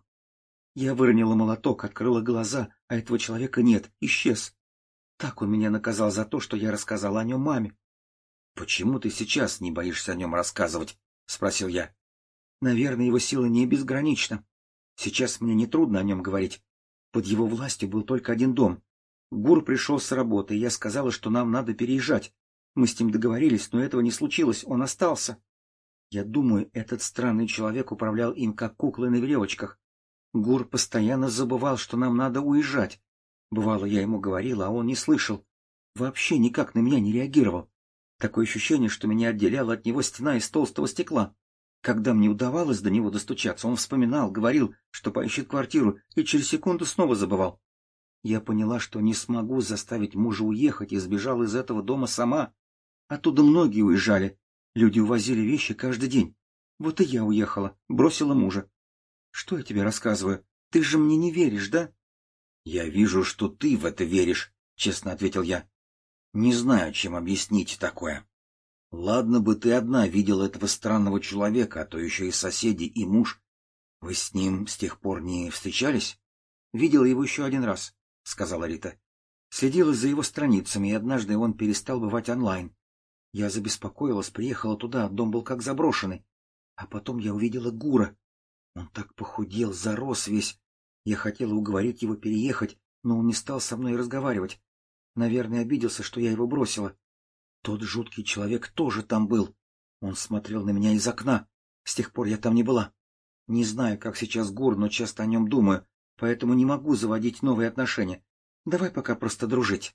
Я выронила молоток, открыла глаза, а этого человека нет, исчез. Так он меня наказал за то, что я рассказала о нем маме. — Почему ты сейчас не боишься о нем рассказывать? — спросил я. — Наверное, его сила не безгранична. Сейчас мне нетрудно о нем говорить. Под его властью был только один дом. Гур пришел с работы, и я сказала, что нам надо переезжать. Мы с ним договорились, но этого не случилось, он остался. Я думаю, этот странный человек управлял им, как куклой на веревочках. Гур постоянно забывал, что нам надо уезжать. Бывало, я ему говорила, а он не слышал. Вообще никак на меня не реагировал. Такое ощущение, что меня отделяла от него стена из толстого стекла. Когда мне удавалось до него достучаться, он вспоминал, говорил, что поищет квартиру, и через секунду снова забывал. Я поняла, что не смогу заставить мужа уехать, и сбежала из этого дома сама. Оттуда многие уезжали. Люди увозили вещи каждый день. Вот и я уехала, бросила мужа. Что я тебе рассказываю? Ты же мне не веришь, да? — Я вижу, что ты в это веришь, — честно ответил я. Не знаю, чем объяснить такое. Ладно бы ты одна видела этого странного человека, а то еще и соседи, и муж. Вы с ним с тех пор не встречались? — Видела его еще один раз, — сказала Рита. Следила за его страницами, и однажды он перестал бывать онлайн. Я забеспокоилась, приехала туда, дом был как заброшенный. А потом я увидела Гура. Он так похудел, зарос весь. Я хотела уговорить его переехать, но он не стал со мной разговаривать. Наверное, обиделся, что я его бросила. Тот жуткий человек тоже там был. Он смотрел на меня из окна. С тех пор я там не была. Не знаю, как сейчас Гур, но часто о нем думаю, поэтому не могу заводить новые отношения. Давай пока просто дружить.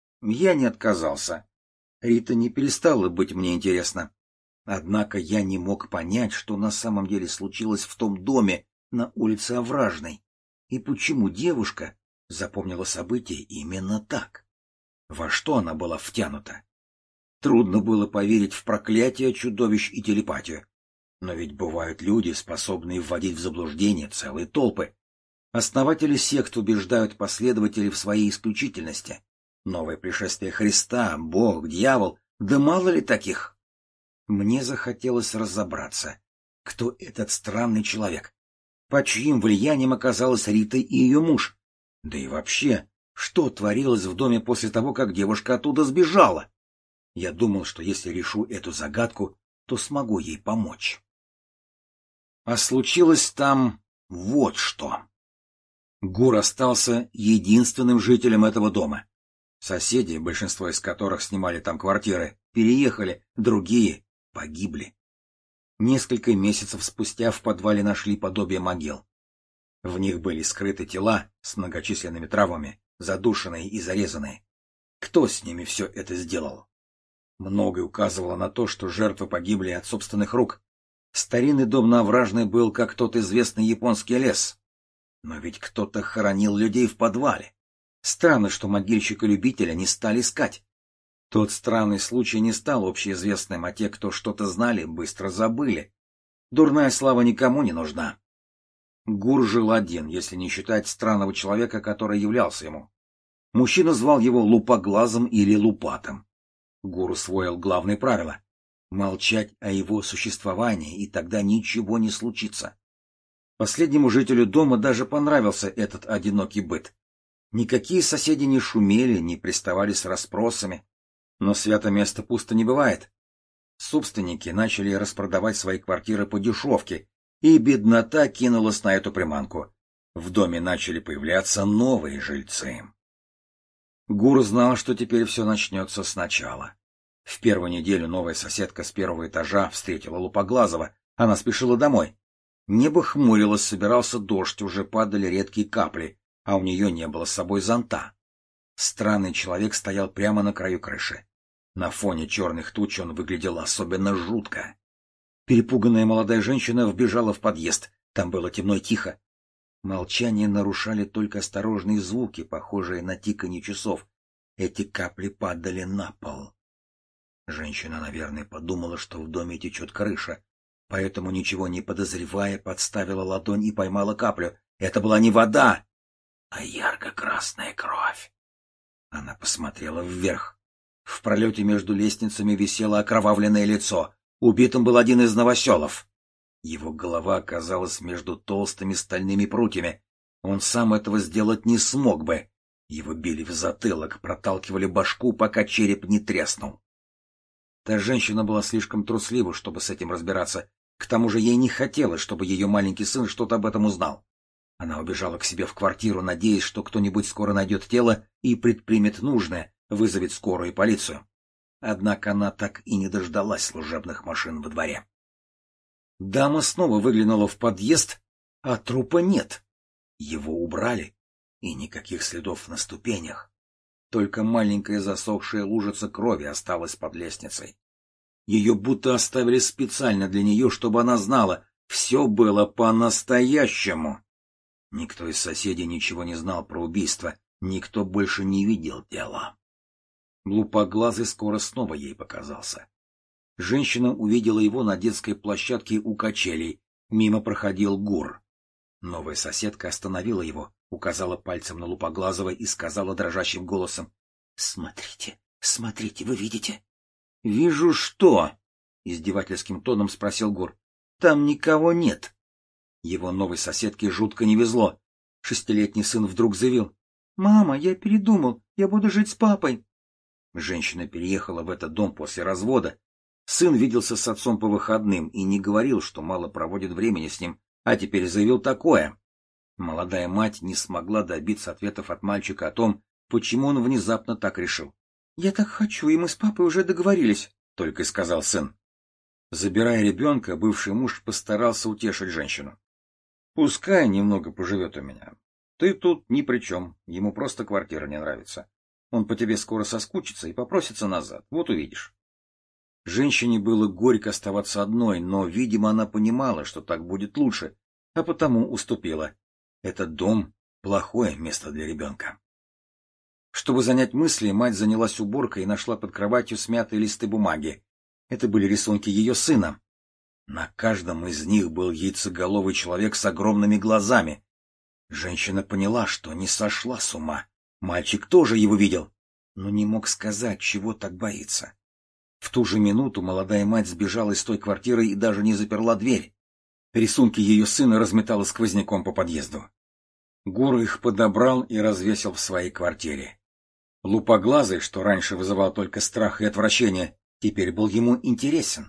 Я не отказался. Рита не перестала быть мне интересна. Однако я не мог понять, что на самом деле случилось в том доме на улице Овражной, и почему девушка запомнила события именно так. Во что она была втянута? Трудно было поверить в проклятие, чудовищ и телепатию. Но ведь бывают люди, способные вводить в заблуждение целые толпы. Основатели сект убеждают последователей в своей исключительности. Новое пришествие Христа, Бог, дьявол, да мало ли таких? Мне захотелось разобраться, кто этот странный человек, под чьим влиянием оказалась Рита и ее муж. Да и вообще, что творилось в доме после того, как девушка оттуда сбежала? Я думал, что если решу эту загадку, то смогу ей помочь. А случилось там вот что. Гур остался единственным жителем этого дома. Соседи, большинство из которых снимали там квартиры, переехали, другие погибли. Несколько месяцев спустя в подвале нашли подобие могил. В них были скрыты тела с многочисленными травмами, задушенные и зарезанные. Кто с ними все это сделал? Многое указывало на то, что жертвы погибли от собственных рук. Старинный дом на Овражной был как тот известный японский лес. Но ведь кто-то хоронил людей в подвале. Странно, что могильщика-любителя не стали искать. Тот странный случай не стал общеизвестным, а те, кто что-то знали, быстро забыли. Дурная слава никому не нужна. Гур жил один, если не считать странного человека, который являлся ему. Мужчина звал его Лупоглазом или Лупатом. Гур усвоил главное правило — молчать о его существовании, и тогда ничего не случится. Последнему жителю дома даже понравился этот одинокий быт. Никакие соседи не шумели, не приставали с расспросами. Но свято место пусто не бывает. Собственники начали распродавать свои квартиры по дешевке, и беднота кинулась на эту приманку. В доме начали появляться новые жильцы. Гур знал, что теперь все начнется сначала. В первую неделю новая соседка с первого этажа встретила Лупоглазова. Она спешила домой. Небо хмурилось, собирался дождь, уже падали редкие капли, а у нее не было с собой зонта. Странный человек стоял прямо на краю крыши. На фоне черных туч он выглядел особенно жутко. Перепуганная молодая женщина вбежала в подъезд. Там было темно и тихо. Молчание нарушали только осторожные звуки, похожие на тиканье часов. Эти капли падали на пол. Женщина, наверное, подумала, что в доме течет крыша, поэтому, ничего не подозревая, подставила ладонь и поймала каплю. Это была не вода, а ярко-красная кровь. Она посмотрела вверх. В пролете между лестницами висело окровавленное лицо. Убитым был один из новоселов. Его голова оказалась между толстыми стальными прутьями. Он сам этого сделать не смог бы. Его били в затылок, проталкивали башку, пока череп не треснул. Та женщина была слишком труслива, чтобы с этим разбираться. К тому же ей не хотелось, чтобы ее маленький сын что-то об этом узнал. Она убежала к себе в квартиру, надеясь, что кто-нибудь скоро найдет тело и предпримет нужное, вызовет скорую и полицию. Однако она так и не дождалась служебных машин во дворе. Дама снова выглянула в подъезд, а трупа нет. Его убрали, и никаких следов на ступенях. Только маленькая засохшая лужица крови осталась под лестницей. Ее будто оставили специально для нее, чтобы она знала, все было по-настоящему. Никто из соседей ничего не знал про убийство, никто больше не видел тела. Лупоглазый скоро снова ей показался. Женщина увидела его на детской площадке у качелей. Мимо проходил Гур. Новая соседка остановила его, указала пальцем на Лупоглазого и сказала дрожащим голосом: — Смотрите, смотрите, вы видите? — Вижу что? — издевательским тоном спросил Гур. — Там никого нет. Его новой соседке жутко не везло. Шестилетний сын вдруг заявил: — Мама, я передумал, я буду жить с папой. Женщина переехала в этот дом после развода. Сын виделся с отцом по выходным и не говорил, что мало проводит времени с ним, а теперь заявил такое. Молодая мать не смогла добиться ответов от мальчика о том, почему он внезапно так решил. — Я так хочу, и мы с папой уже договорились, — только и сказал сын. Забирая ребенка, бывший муж постарался утешить женщину. — Пускай немного поживет у меня. Ты тут ни при чем, ему просто квартира не нравится. Он по тебе скоро соскучится и попросится назад, вот увидишь. Женщине было горько оставаться одной, но, видимо, она понимала, что так будет лучше, а потому уступила. Этот дом — плохое место для ребенка. Чтобы занять мысли, мать занялась уборкой и нашла под кроватью смятые листы бумаги. Это были рисунки ее сына. На каждом из них был яйцеголовый человек с огромными глазами. Женщина поняла, что не сошла с ума. Мальчик тоже его видел, но не мог сказать, чего так боится. В ту же минуту молодая мать сбежала из той квартиры и даже не заперла дверь. Рисунки ее сына разметало сквозняком по подъезду. Гур их подобрал и развесил в своей квартире. Лупоглазый, что раньше вызывал только страх и отвращение, теперь был ему интересен.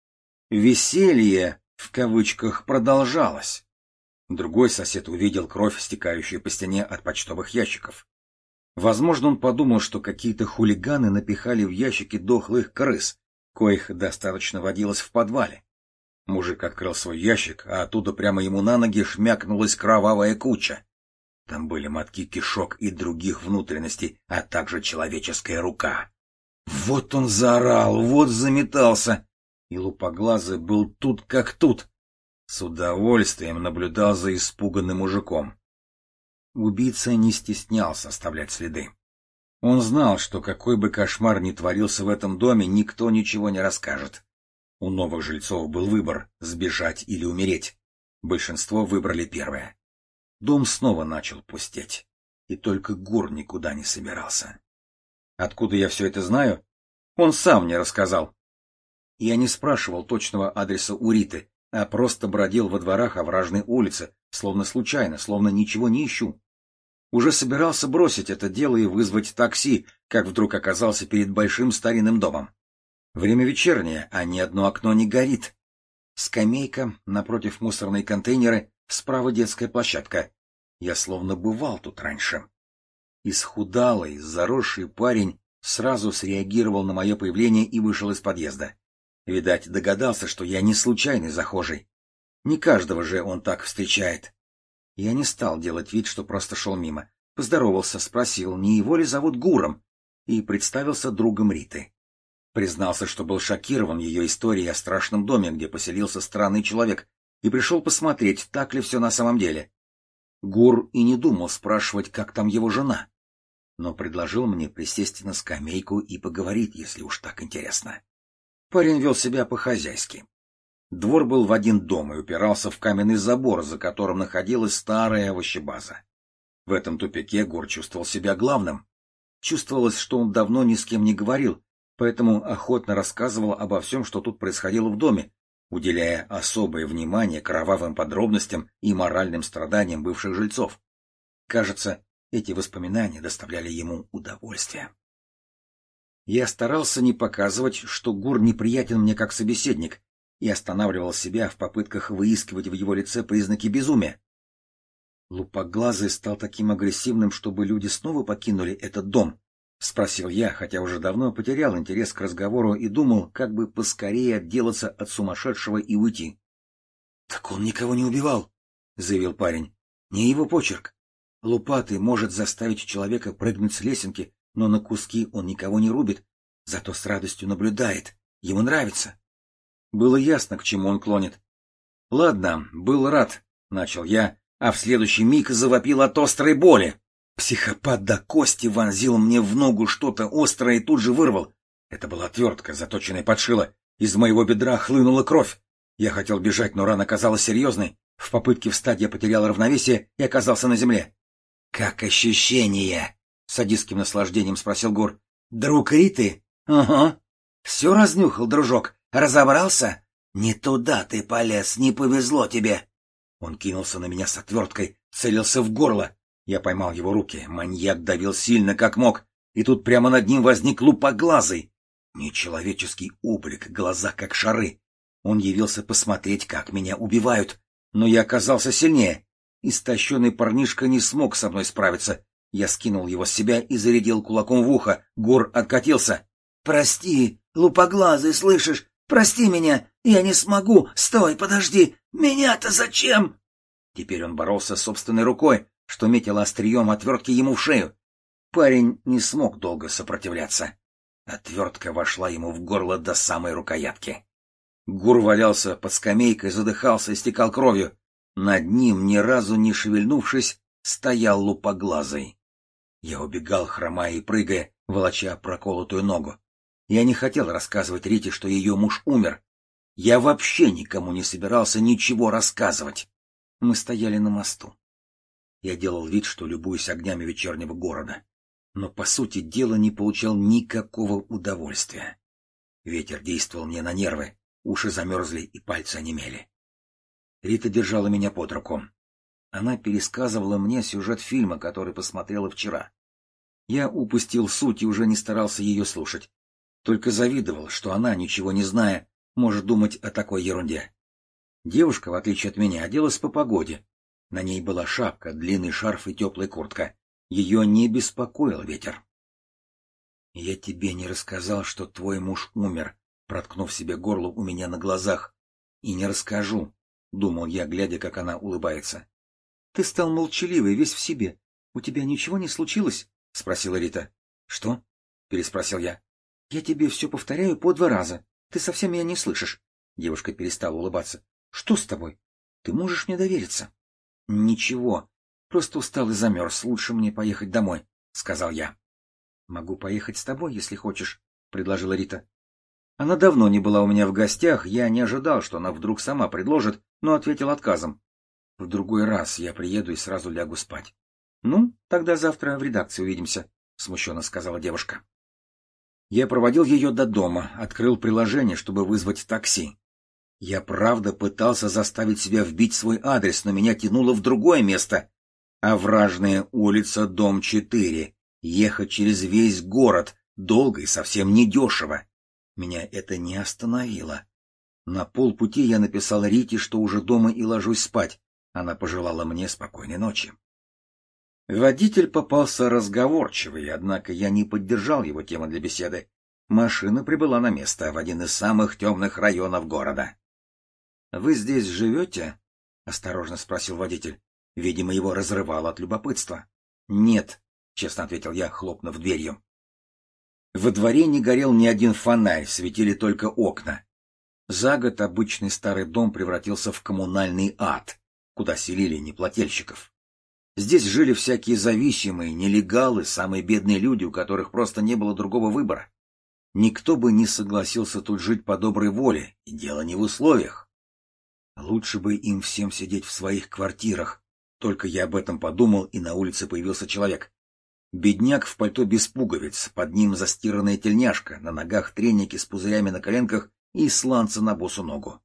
«Веселье» в кавычках продолжалось. Другой сосед увидел кровь, стекающую по стене от почтовых ящиков. Возможно, он подумал, что какие-то хулиганы напихали в ящики дохлых крыс, коих достаточно водилось в подвале. Мужик открыл свой ящик, а оттуда прямо ему на ноги шмякнулась кровавая куча. Там были мотки кишок и других внутренностей, а также человеческая рука. Вот он заорал, вот заметался, и Лупоглазый был тут как тут. С удовольствием наблюдал за испуганным мужиком. Убийца не стеснялся оставлять следы. Он знал, что какой бы кошмар ни творился в этом доме, никто ничего не расскажет. У новых жильцов был выбор — сбежать или умереть. Большинство выбрали первое. Дом снова начал пустеть, и только Гур никуда не собирался. Откуда я все это знаю? Он сам мне рассказал. Я не спрашивал точного адреса у Риты, а просто бродил во дворах овражной улицы, словно случайно, словно ничего не ищу. Уже собирался бросить это дело и вызвать такси, как вдруг оказался перед большим старинным домом. Время вечернее, а ни одно окно не горит. Скамейка, напротив мусорные контейнеры, справа детская площадка. Я словно бывал тут раньше. Исхудалый, заросший парень сразу среагировал на мое появление и вышел из подъезда. Видать, догадался, что я не случайный захожий. Не каждого же он так встречает. Я не стал делать вид, что просто шел мимо. Поздоровался, спросил, не его ли зовут Гуром, и представился другом Риты. Признался, что был шокирован ее историей о страшном доме, где поселился странный человек, и пришел посмотреть, так ли все на самом деле. Гур и не думал спрашивать, как там его жена, но предложил мне присесть на скамейку и поговорить, если уж так интересно. Парень вел себя по-хозяйски. Двор был в один дом и упирался в каменный забор, за которым находилась старая овощебаза. В этом тупике Гур чувствовал себя главным. Чувствовалось, что он давно ни с кем не говорил, поэтому охотно рассказывал обо всем, что тут происходило в доме, уделяя особое внимание кровавым подробностям и моральным страданиям бывших жильцов. Кажется, эти воспоминания доставляли ему удовольствие. Я старался не показывать, что Гур неприятен мне как собеседник, и останавливал себя в попытках выискивать в его лице признаки безумия. Лупоглазый стал таким агрессивным, чтобы люди снова покинули этот дом, — спросил я, хотя уже давно потерял интерес к разговору и думал, как бы поскорее отделаться от сумасшедшего и уйти. — Так он никого не убивал, — заявил парень. — Не его почерк. Лупатый может заставить человека прыгнуть с лесенки, но на куски он никого не рубит, зато с радостью наблюдает. Ему нравится. Было ясно, к чему он клонит. — Ладно, был рад, — начал я, а в следующий миг завопил от острой боли. Психопат до кости вонзил мне в ногу что-то острое и тут же вырвал. Это была отвертка, заточенная под шило. Из моего бедра хлынула кровь. Я хотел бежать, но рана оказалась серьезной. В попытке встать я потерял равновесие и оказался на земле. — Как ощущение? — с садистским наслаждением спросил Гур. — Друг Риты? — Ага. — Все разнюхал, дружок. Разобрался? Не туда ты полез, не повезло тебе. Он кинулся на меня с отверткой, целился в горло. Я поймал его руки, маньяк давил сильно, как мог, и тут прямо над ним возник лупоглазый. Нечеловеческий облик, глаза как шары. Он явился посмотреть, как меня убивают, но я оказался сильнее. Истощенный парнишка не смог со мной справиться. Я скинул его с себя и зарядил кулаком в ухо. Гур откатился. — Прости, лупоглазый, слышишь? Прости меня, я не смогу. Стой, подожди. Меня-то зачем? Теперь он боролся с собственной рукой, что метило острием отвертки ему в шею. Парень не смог долго сопротивляться. Отвертка вошла ему в горло до самой рукоятки. Гур валялся под скамейкой, задыхался и стекал кровью. Над ним, ни разу не шевельнувшись, стоял лупоглазый. Я убегал, хромая и прыгая, волоча проколотую ногу. Я не хотел рассказывать Рите, что ее муж умер. Я вообще никому не собирался ничего рассказывать. Мы стояли на мосту. Я делал вид, что любуюсь огнями вечернего города, но, по сути дела, не получал никакого удовольствия. Ветер действовал мне на нервы, уши замерзли и пальцы онемели. Рита держала меня под руку. Она пересказывала мне сюжет фильма, который посмотрела вчера. Я упустил суть и уже не старался ее слушать. Только завидовал, что она, ничего не зная, может думать о такой ерунде. Девушка, в отличие от меня, оделась по погоде. На ней была шапка, длинный шарф и теплая куртка. Ее не беспокоил ветер. — Я тебе не рассказал, что твой муж умер, проткнув себе горло у меня на глазах. И не расскажу, — думал я, глядя, как она улыбается. — Ты стал молчаливый, весь в себе. У тебя ничего не случилось? — спросила Рита. — Что? — переспросил я. — Я тебе все повторяю по два раза. Ты совсем меня не слышишь. Девушка перестала улыбаться. — Что с тобой? Ты можешь мне довериться? — Ничего. Просто устал и замерз. Лучше мне поехать домой, — сказал я. — Могу поехать с тобой, если хочешь, — предложила Рита. Она давно не была у меня в гостях, я не ожидал, что она вдруг сама предложит, но ответил отказом. В другой раз я приеду и сразу лягу спать. — Ну, тогда завтра в редакции увидимся, — смущенно сказала девушка. Я проводил ее до дома, открыл приложение, чтобы вызвать такси. Я правда пытался заставить себя вбить свой адрес, но меня тянуло в другое место. Овражная улица, дом четыре. Ехать через весь город, долго и совсем недешево. Меня это не остановило. На полпути я написал Рите, что уже дома и ложусь спать. Она пожелала мне спокойной ночи. Водитель попался разговорчивый, однако я не поддержал его темы для беседы. Машина прибыла на место в один из самых темных районов города. — Вы здесь живете? — осторожно спросил водитель. Видимо, его разрывало от любопытства. — Нет, — честно ответил я, хлопнув дверью. Во дворе не горел ни один фонарь, светили только окна. За год обычный старый дом превратился в коммунальный ад, куда селили неплательщиков. Здесь жили всякие зависимые, нелегалы, самые бедные люди, у которых просто не было другого выбора. Никто бы не согласился тут жить по доброй воле, и дело не в условиях. Лучше бы им всем сидеть в своих квартирах. Только я об этом подумал, и на улице появился человек. Бедняк в пальто без пуговиц, под ним застиранная тельняшка, на ногах треники с пузырями на коленках и сланцы на босу ногу.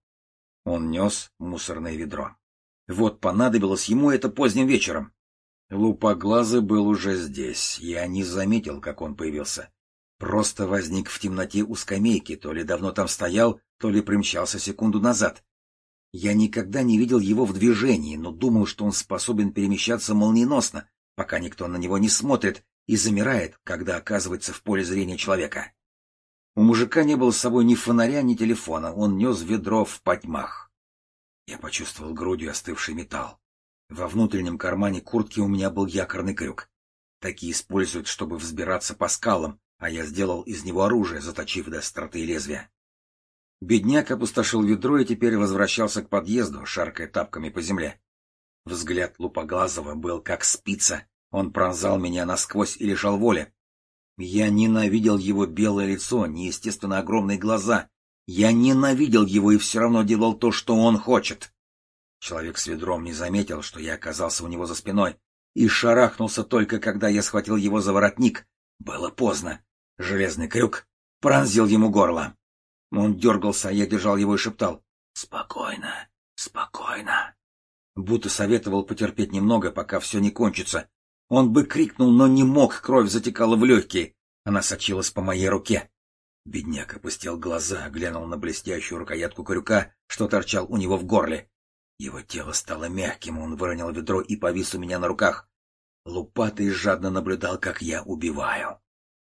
Он нес мусорное ведро. Вот понадобилось ему это поздним вечером. Лупоглазый был уже здесь, я не заметил, как он появился. Просто возник в темноте у скамейки, то ли давно там стоял, то ли примчался секунду назад. Я никогда не видел его в движении, но думал, что он способен перемещаться молниеносно, пока никто на него не смотрит, и замирает, когда оказывается в поле зрения человека. У мужика не было с собой ни фонаря, ни телефона, он нес ведро в потьмах. Я почувствовал грудью остывший металл. Во внутреннем кармане куртки у меня был якорный крюк. Такие используют, чтобы взбираться по скалам, а я сделал из него оружие, заточив до остроты лезвия. Бедняк опустошил ведро и теперь возвращался к подъезду, шаркая тапками по земле. Взгляд Лупоглазого был как спица, он пронзал меня насквозь и лишал воли. Я ненавидел его белое лицо, неестественно огромные глаза. Я ненавидел его и все равно делал то, что он хочет. Человек с ведром не заметил, что я оказался у него за спиной, и шарахнулся только, когда я схватил его за воротник. Было поздно. Железный крюк пронзил ему горло. Он дергался, а я держал его и шептал: «Спокойно, спокойно». Будто советовал потерпеть немного, пока все не кончится. Он бы крикнул, но не мог, кровь затекала в легкие. Она сочилась по моей руке. Бедняк опустил глаза, глянул на блестящую рукоятку крюка, что торчал у него в горле. Его тело стало мягким, он выронил ведро и повис у меня на руках. Лупатый жадно наблюдал, как я убиваю.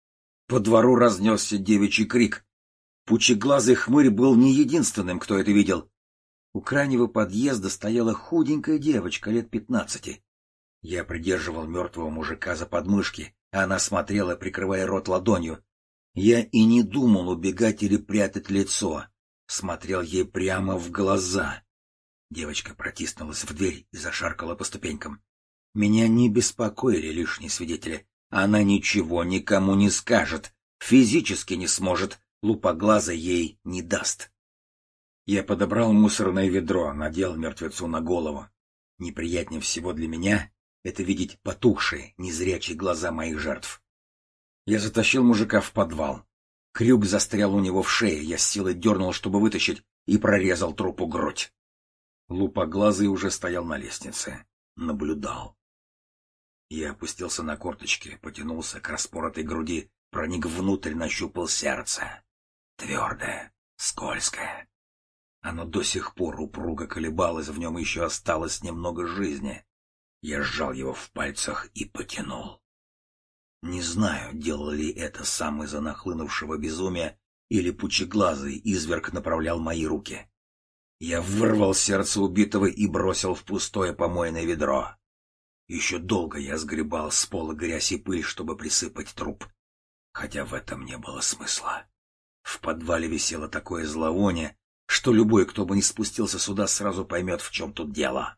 По двору разнесся девичий крик. Пучеглазый хмырь был не единственным, кто это видел. У крайнего подъезда стояла худенькая девочка лет пятнадцати. Я придерживал мертвого мужика за подмышки, а она смотрела, прикрывая рот ладонью. Я и не думал убегать или прятать лицо. Смотрел ей прямо в глаза. Девочка протиснулась в дверь и зашаркала по ступенькам. Меня не беспокоили лишние свидетели. Она ничего никому не скажет, физически не сможет, Лупоглаза ей не даст. Я подобрал мусорное ведро, надел мертвецу на голову. Неприятнее всего для меня — это видеть потухшие, незрячие глаза моих жертв. Я затащил мужика в подвал. Крюк застрял у него в шее, я с силой дернул, чтобы вытащить, и прорезал трупу грудь. Лупоглазый уже стоял на лестнице, наблюдал. Я опустился на корточки, потянулся к распоротой груди, проник внутрь, нащупал сердце. Твердое, скользкое. Оно до сих пор упруго колебалось, в нем еще осталось немного жизни. Я сжал его в пальцах и потянул. Не знаю, делал ли это сам из-за нахлынувшего безумия, или пучеглазый изверг направлял мои руки. Я вырвал сердце убитого и бросил в пустое помойное ведро. Еще долго я сгребал с пола грязь и пыль, чтобы присыпать труп. Хотя в этом не было смысла. В подвале висело такое зловоние, что любой, кто бы не спустился сюда, сразу поймет, в чем тут дело.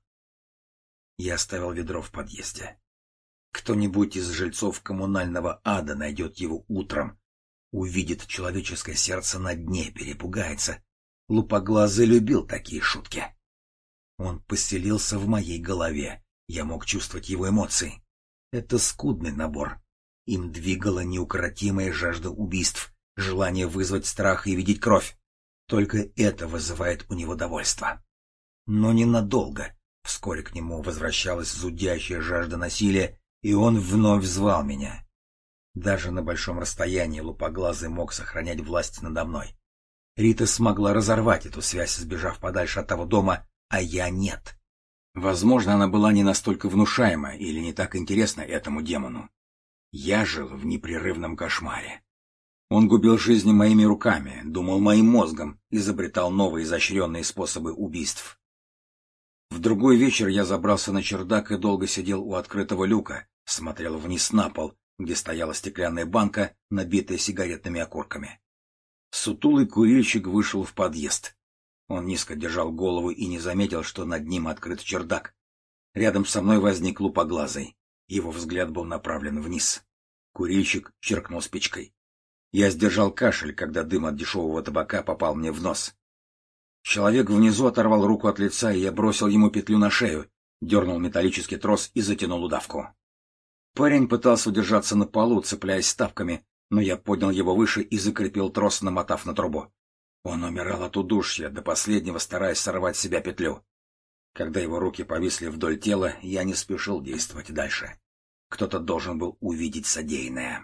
Я оставил ведро в подъезде. Кто-нибудь из жильцов коммунального ада найдет его утром, увидит человеческое сердце на дне, перепугается. Лупоглазый любил такие шутки. Он поселился в моей голове. Я мог чувствовать его эмоции. Это скудный набор. Им двигала неукротимая жажда убийств, желание вызвать страх и видеть кровь. Только это вызывает у него довольство. Но ненадолго. Вскоре к нему возвращалась зудящая жажда насилия, и он вновь звал меня. Даже на большом расстоянии Лупоглазый мог сохранять власть надо мной. Рита смогла разорвать эту связь, сбежав подальше от того дома, а я нет. Возможно, она была не настолько внушаема или не так интересна этому демону. Я жил в непрерывном кошмаре. Он губил жизни моими руками, думал моим мозгом, изобретал новые изощренные способы убийств. В другой вечер я забрался на чердак и долго сидел у открытого люка, смотрел вниз на пол, где стояла стеклянная банка, набитая сигаретными окурками. Сутулый курильщик вышел в подъезд. Он низко держал голову и не заметил, что над ним открыт чердак. Рядом со мной возник Лупоглазый. Его взгляд был направлен вниз. Курильщик черкнул спичкой. Я сдержал кашель, когда дым от дешевого табака попал мне в нос. Человек внизу оторвал руку от лица, и я бросил ему петлю на шею, дернул металлический трос и затянул удавку. Парень пытался удержаться на полу, цепляясь ставками, но я поднял его выше и закрепил трос, намотав на трубу. Он умирал от удушья, до последнего стараясь сорвать с себя петлю. Когда его руки повисли вдоль тела, я не спешил действовать дальше. Кто-то должен был увидеть содеянное.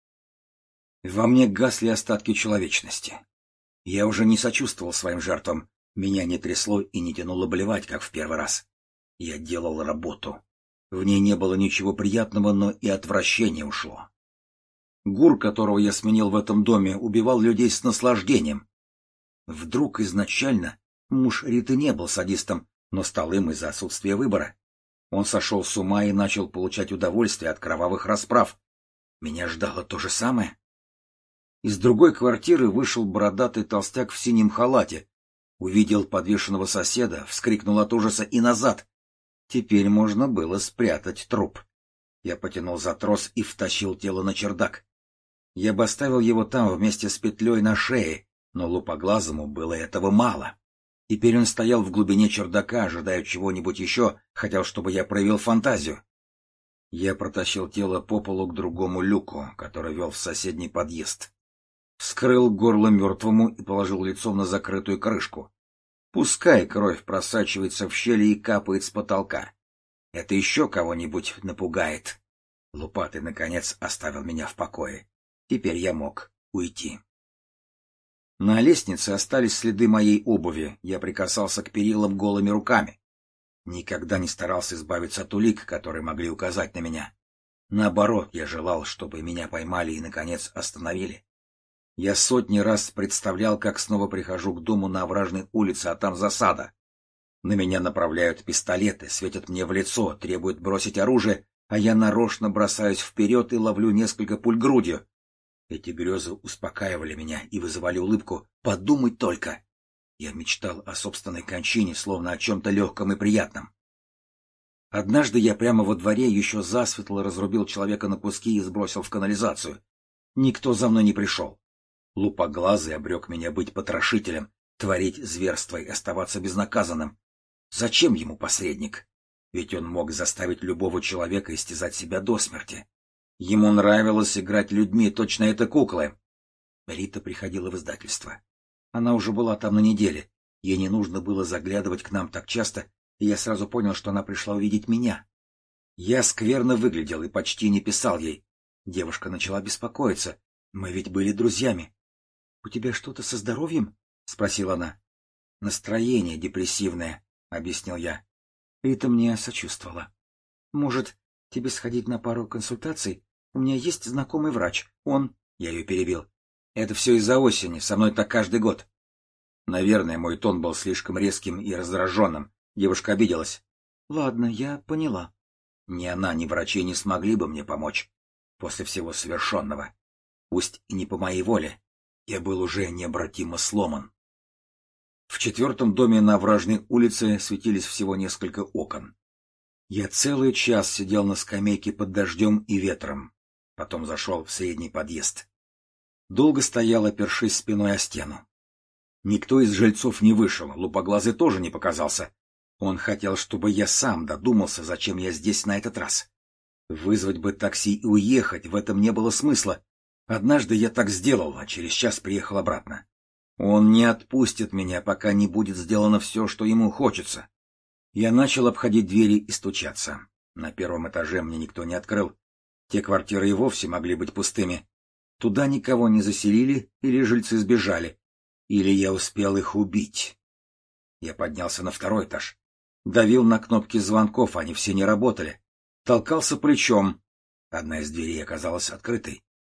Во мне гасли остатки человечности. Я уже не сочувствовал своим жертвам, меня не трясло и не тянуло блевать, как в первый раз. Я делал работу. В ней не было ничего приятного, но и отвращение ушло. Гур, которого я сменил в этом доме, убивал людей с наслаждением. Вдруг изначально муж Риты не был садистом, но стал им из-за отсутствия выбора. Он сошел с ума и начал получать удовольствие от кровавых расправ. Меня ждало то же самое. Из другой квартиры вышел бородатый толстяк в синем халате. Увидел подвешенного соседа, вскрикнул от ужаса и назад. Теперь можно было спрятать труп. Я потянул за трос и втащил тело на чердак. Я бы оставил его там вместе с петлей на шее, но Лупоглазому было этого мало. Теперь он стоял в глубине чердака, ожидая чего-нибудь еще, хотел, чтобы я проявил фантазию. Я протащил тело по полу к другому люку, который вел в соседний подъезд. Вскрыл горло мертвому и положил лицо на закрытую крышку. Пускай кровь просачивается в щели и капает с потолка. Это еще кого-нибудь напугает. Лупатый, наконец, оставил меня в покое. Теперь я мог уйти. На лестнице остались следы моей обуви. Я прикасался к перилам голыми руками. Никогда не старался избавиться от улик, которые могли указать на меня. Наоборот, я желал, чтобы меня поймали и, наконец, остановили. Я сотни раз представлял, как снова прихожу к дому на овражной улице, а там засада. На меня направляют пистолеты, светят мне в лицо, требуют бросить оружие, а я нарочно бросаюсь вперед и ловлю несколько пуль грудью. Эти грезы успокаивали меня и вызывали улыбку. Подумать только! Я мечтал о собственной кончине, словно о чем-то легком и приятном. Однажды я прямо во дворе еще засветло разрубил человека на куски и сбросил в канализацию. Никто за мной не пришел. Лупоглазый обрек меня быть потрошителем, творить зверство и оставаться безнаказанным. Зачем ему посредник? Ведь он мог заставить любого человека истязать себя до смерти. Ему нравилось играть людьми, точно это куклы. Рита приходила в издательство. Она уже была там на неделе. Ей не нужно было заглядывать к нам так часто, и я сразу понял, что она пришла увидеть меня. Я скверно выглядел и почти не писал ей. Девушка начала беспокоиться. Мы ведь были друзьями. — У тебя что-то со здоровьем? — спросила она. — Настроение депрессивное, — объяснил я. Рита мне сочувствовала. — Может, тебе сходить на пару консультаций? У меня есть знакомый врач. Он... Я ее перебил. Это все из-за осени, со мной так каждый год. Наверное, мой тон был слишком резким и раздраженным. Девушка обиделась. — Ладно, я поняла. Ни она, ни врачи не смогли бы мне помочь. После всего совершенного. Пусть и не по моей воле. Я был уже необратимо сломан. В четвертом доме на Овражной улице светились всего несколько окон. Я целый час сидел на скамейке под дождем и ветром. Потом зашел в средний подъезд. Долго стоял, опершись спиной о стену. Никто из жильцов не вышел, Лупоглазый тоже не показался. Он хотел, чтобы я сам додумался, зачем я здесь на этот раз. Вызвать бы такси и уехать, в этом не было смысла. Однажды я так сделал, а через час приехал обратно. Он не отпустит меня, пока не будет сделано все, что ему хочется. Я начал обходить двери и стучаться. На первом этаже мне никто не открыл. Те квартиры и вовсе могли быть пустыми. Туда никого не заселили, или жильцы сбежали, или я успел их убить. Я поднялся на второй этаж. Давил на кнопки звонков, они все не работали. Толкался плечом. Одна из дверей оказалась открытой.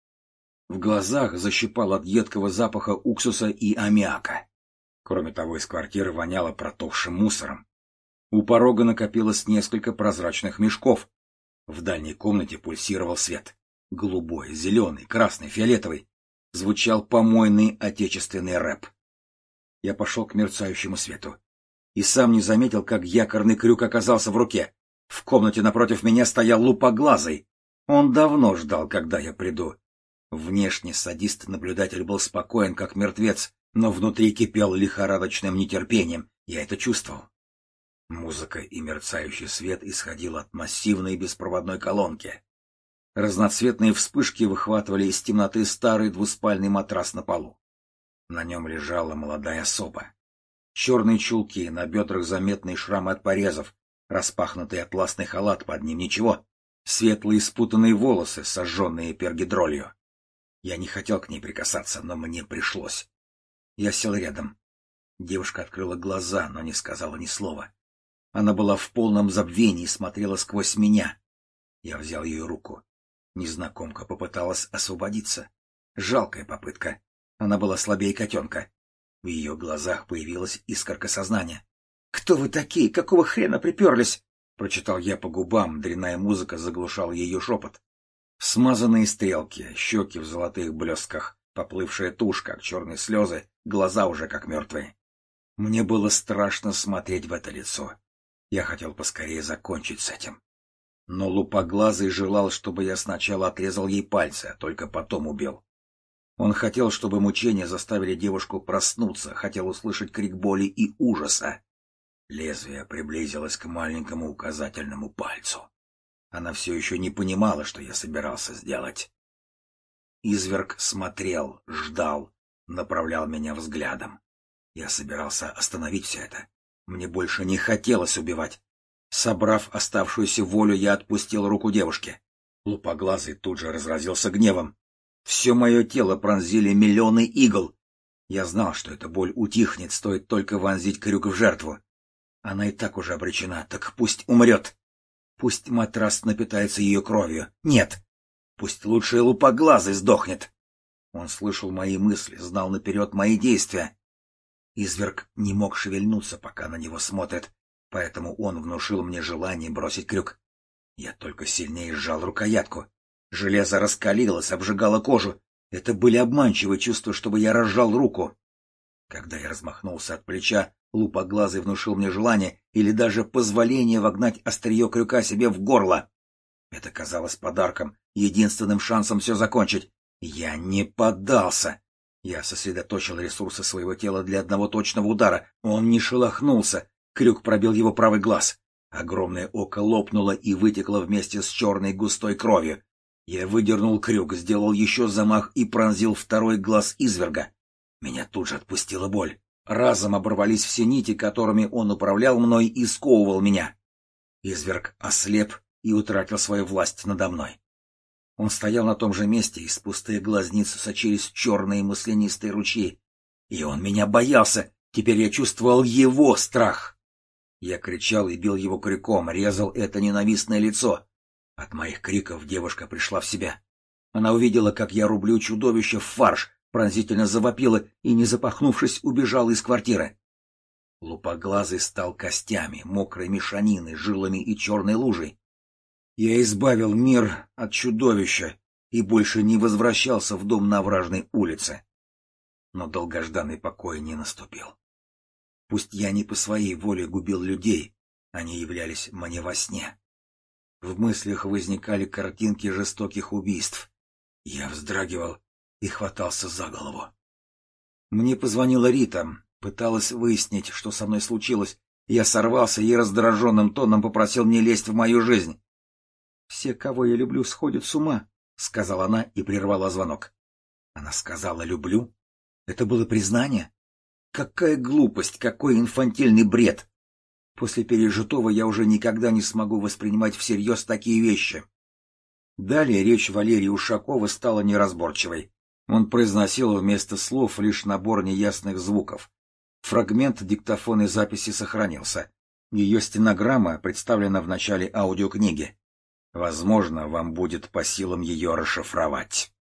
В глазах защипало от едкого запаха уксуса и аммиака. Кроме того, из квартиры воняло протухшим мусором. У порога накопилось несколько прозрачных мешков. В дальней комнате пульсировал свет. Голубой, зеленый, красный, фиолетовый. Звучал помойный отечественный рэп. Я пошел к мерцающему свету. И сам не заметил, как якорный крюк оказался в руке. В комнате напротив меня стоял лупоглазый. Он давно ждал, когда я приду. Внешне садист-наблюдатель был спокоен, как мертвец, но внутри кипел лихорадочным нетерпением. Я это чувствовал. Музыка и мерцающий свет исходил от массивной беспроводной колонки. Разноцветные вспышки выхватывали из темноты старый двуспальный матрас на полу. На нем лежала молодая особа. Черные чулки, на бедрах заметные шрамы от порезов, распахнутый атласный халат, под ним ничего, светлые спутанные волосы, сожженные пергидролью. Я не хотел к ней прикасаться, но мне пришлось. Я сел рядом. Девушка открыла глаза, но не сказала ни слова. Она была в полном забвении и смотрела сквозь меня. Я взял ее руку. Незнакомка попыталась освободиться. Жалкая попытка. Она была слабее котенка. В ее глазах появилась искорка сознания. — Кто вы такие? Какого хрена приперлись? — прочитал я по губам, дрянная музыка заглушала ее шепот. Смазанные стрелки, щеки в золотых блестках, поплывшая тушь, как черные слезы, глаза уже как мертвые. Мне было страшно смотреть в это лицо. Я хотел поскорее закончить с этим. Но лупоглазый желал, чтобы я сначала отрезал ей пальцы, а только потом убил. Он хотел, чтобы мучения заставили девушку проснуться, хотел услышать крик боли и ужаса. Лезвие приблизилось к маленькому указательному пальцу. Она все еще не понимала, что я собирался сделать. Изверг смотрел, ждал, направлял меня взглядом. Я собирался остановить все это. Мне больше не хотелось убивать. Собрав оставшуюся волю, я отпустил руку девушки. Лупоглазый тут же разразился гневом. Все мое тело пронзили миллионы игл. Я знал, что эта боль утихнет, стоит только вонзить крюк в жертву. Она и так уже обречена, так пусть умрет. Пусть матрас напитается ее кровью. Нет, пусть лучше лупоглазый сдохнет. Он слышал мои мысли, знал наперед мои действия. Изверг не мог шевельнуться, пока на него смотрят, поэтому он внушил мне желание бросить крюк. Я только сильнее сжал рукоятку. Железо раскалилось, обжигало кожу. Это были обманчивые чувства, чтобы я разжал руку. Когда я размахнулся от плеча, лупоглазый внушил мне желание или даже позволение вогнать острие крюка себе в горло. Это казалось подарком, единственным шансом все закончить. Я не поддался. Я сосредоточил ресурсы своего тела для одного точного удара. Он не шелохнулся. Крюк пробил его правый глаз. Огромное око лопнуло и вытекло вместе с черной густой кровью. Я выдернул крюк, сделал еще замах и пронзил второй глаз изверга. Меня тут же отпустила боль. Разом оборвались все нити, которыми он управлял мной и сковывал меня. Изверг ослеп и утратил свою власть надо мной. Он стоял на том же месте, из пустых глазниц сочились черные маслянистые ручьи. И он меня боялся, теперь я чувствовал его страх. Я кричал и бил его крюком, резал это ненавистное лицо. От моих криков девушка пришла в себя. Она увидела, как я рублю чудовище в фарш, пронзительно завопила и, не запахнувшись, убежала из квартиры. Лупоглазый стал костями, мокрой мешаниной, жилами и черной лужей. Я избавил мир от чудовища и больше не возвращался в дом на овражной улице. Но долгожданный покой не наступил. Пусть я не по своей воле губил людей, они являлись мне во сне. В мыслях возникали картинки жестоких убийств. Я вздрагивал и хватался за голову. Мне позвонила Рита, пыталась выяснить, что со мной случилось. Я сорвался и раздраженным тоном попросил не лезть в мою жизнь. — Все, кого я люблю, сходят с ума, — сказала она и прервала звонок. Она сказала «люблю»? Это было признание? Какая глупость, какой инфантильный бред! После пережитого я уже никогда не смогу воспринимать всерьез такие вещи. Далее речь Валерия Ушакова стала неразборчивой. Он произносил вместо слов лишь набор неясных звуков. Фрагмент диктофонной записи сохранился. Ее стенограмма представлена в начале аудиокниги. Возможно, вам будет по силам ее расшифровать.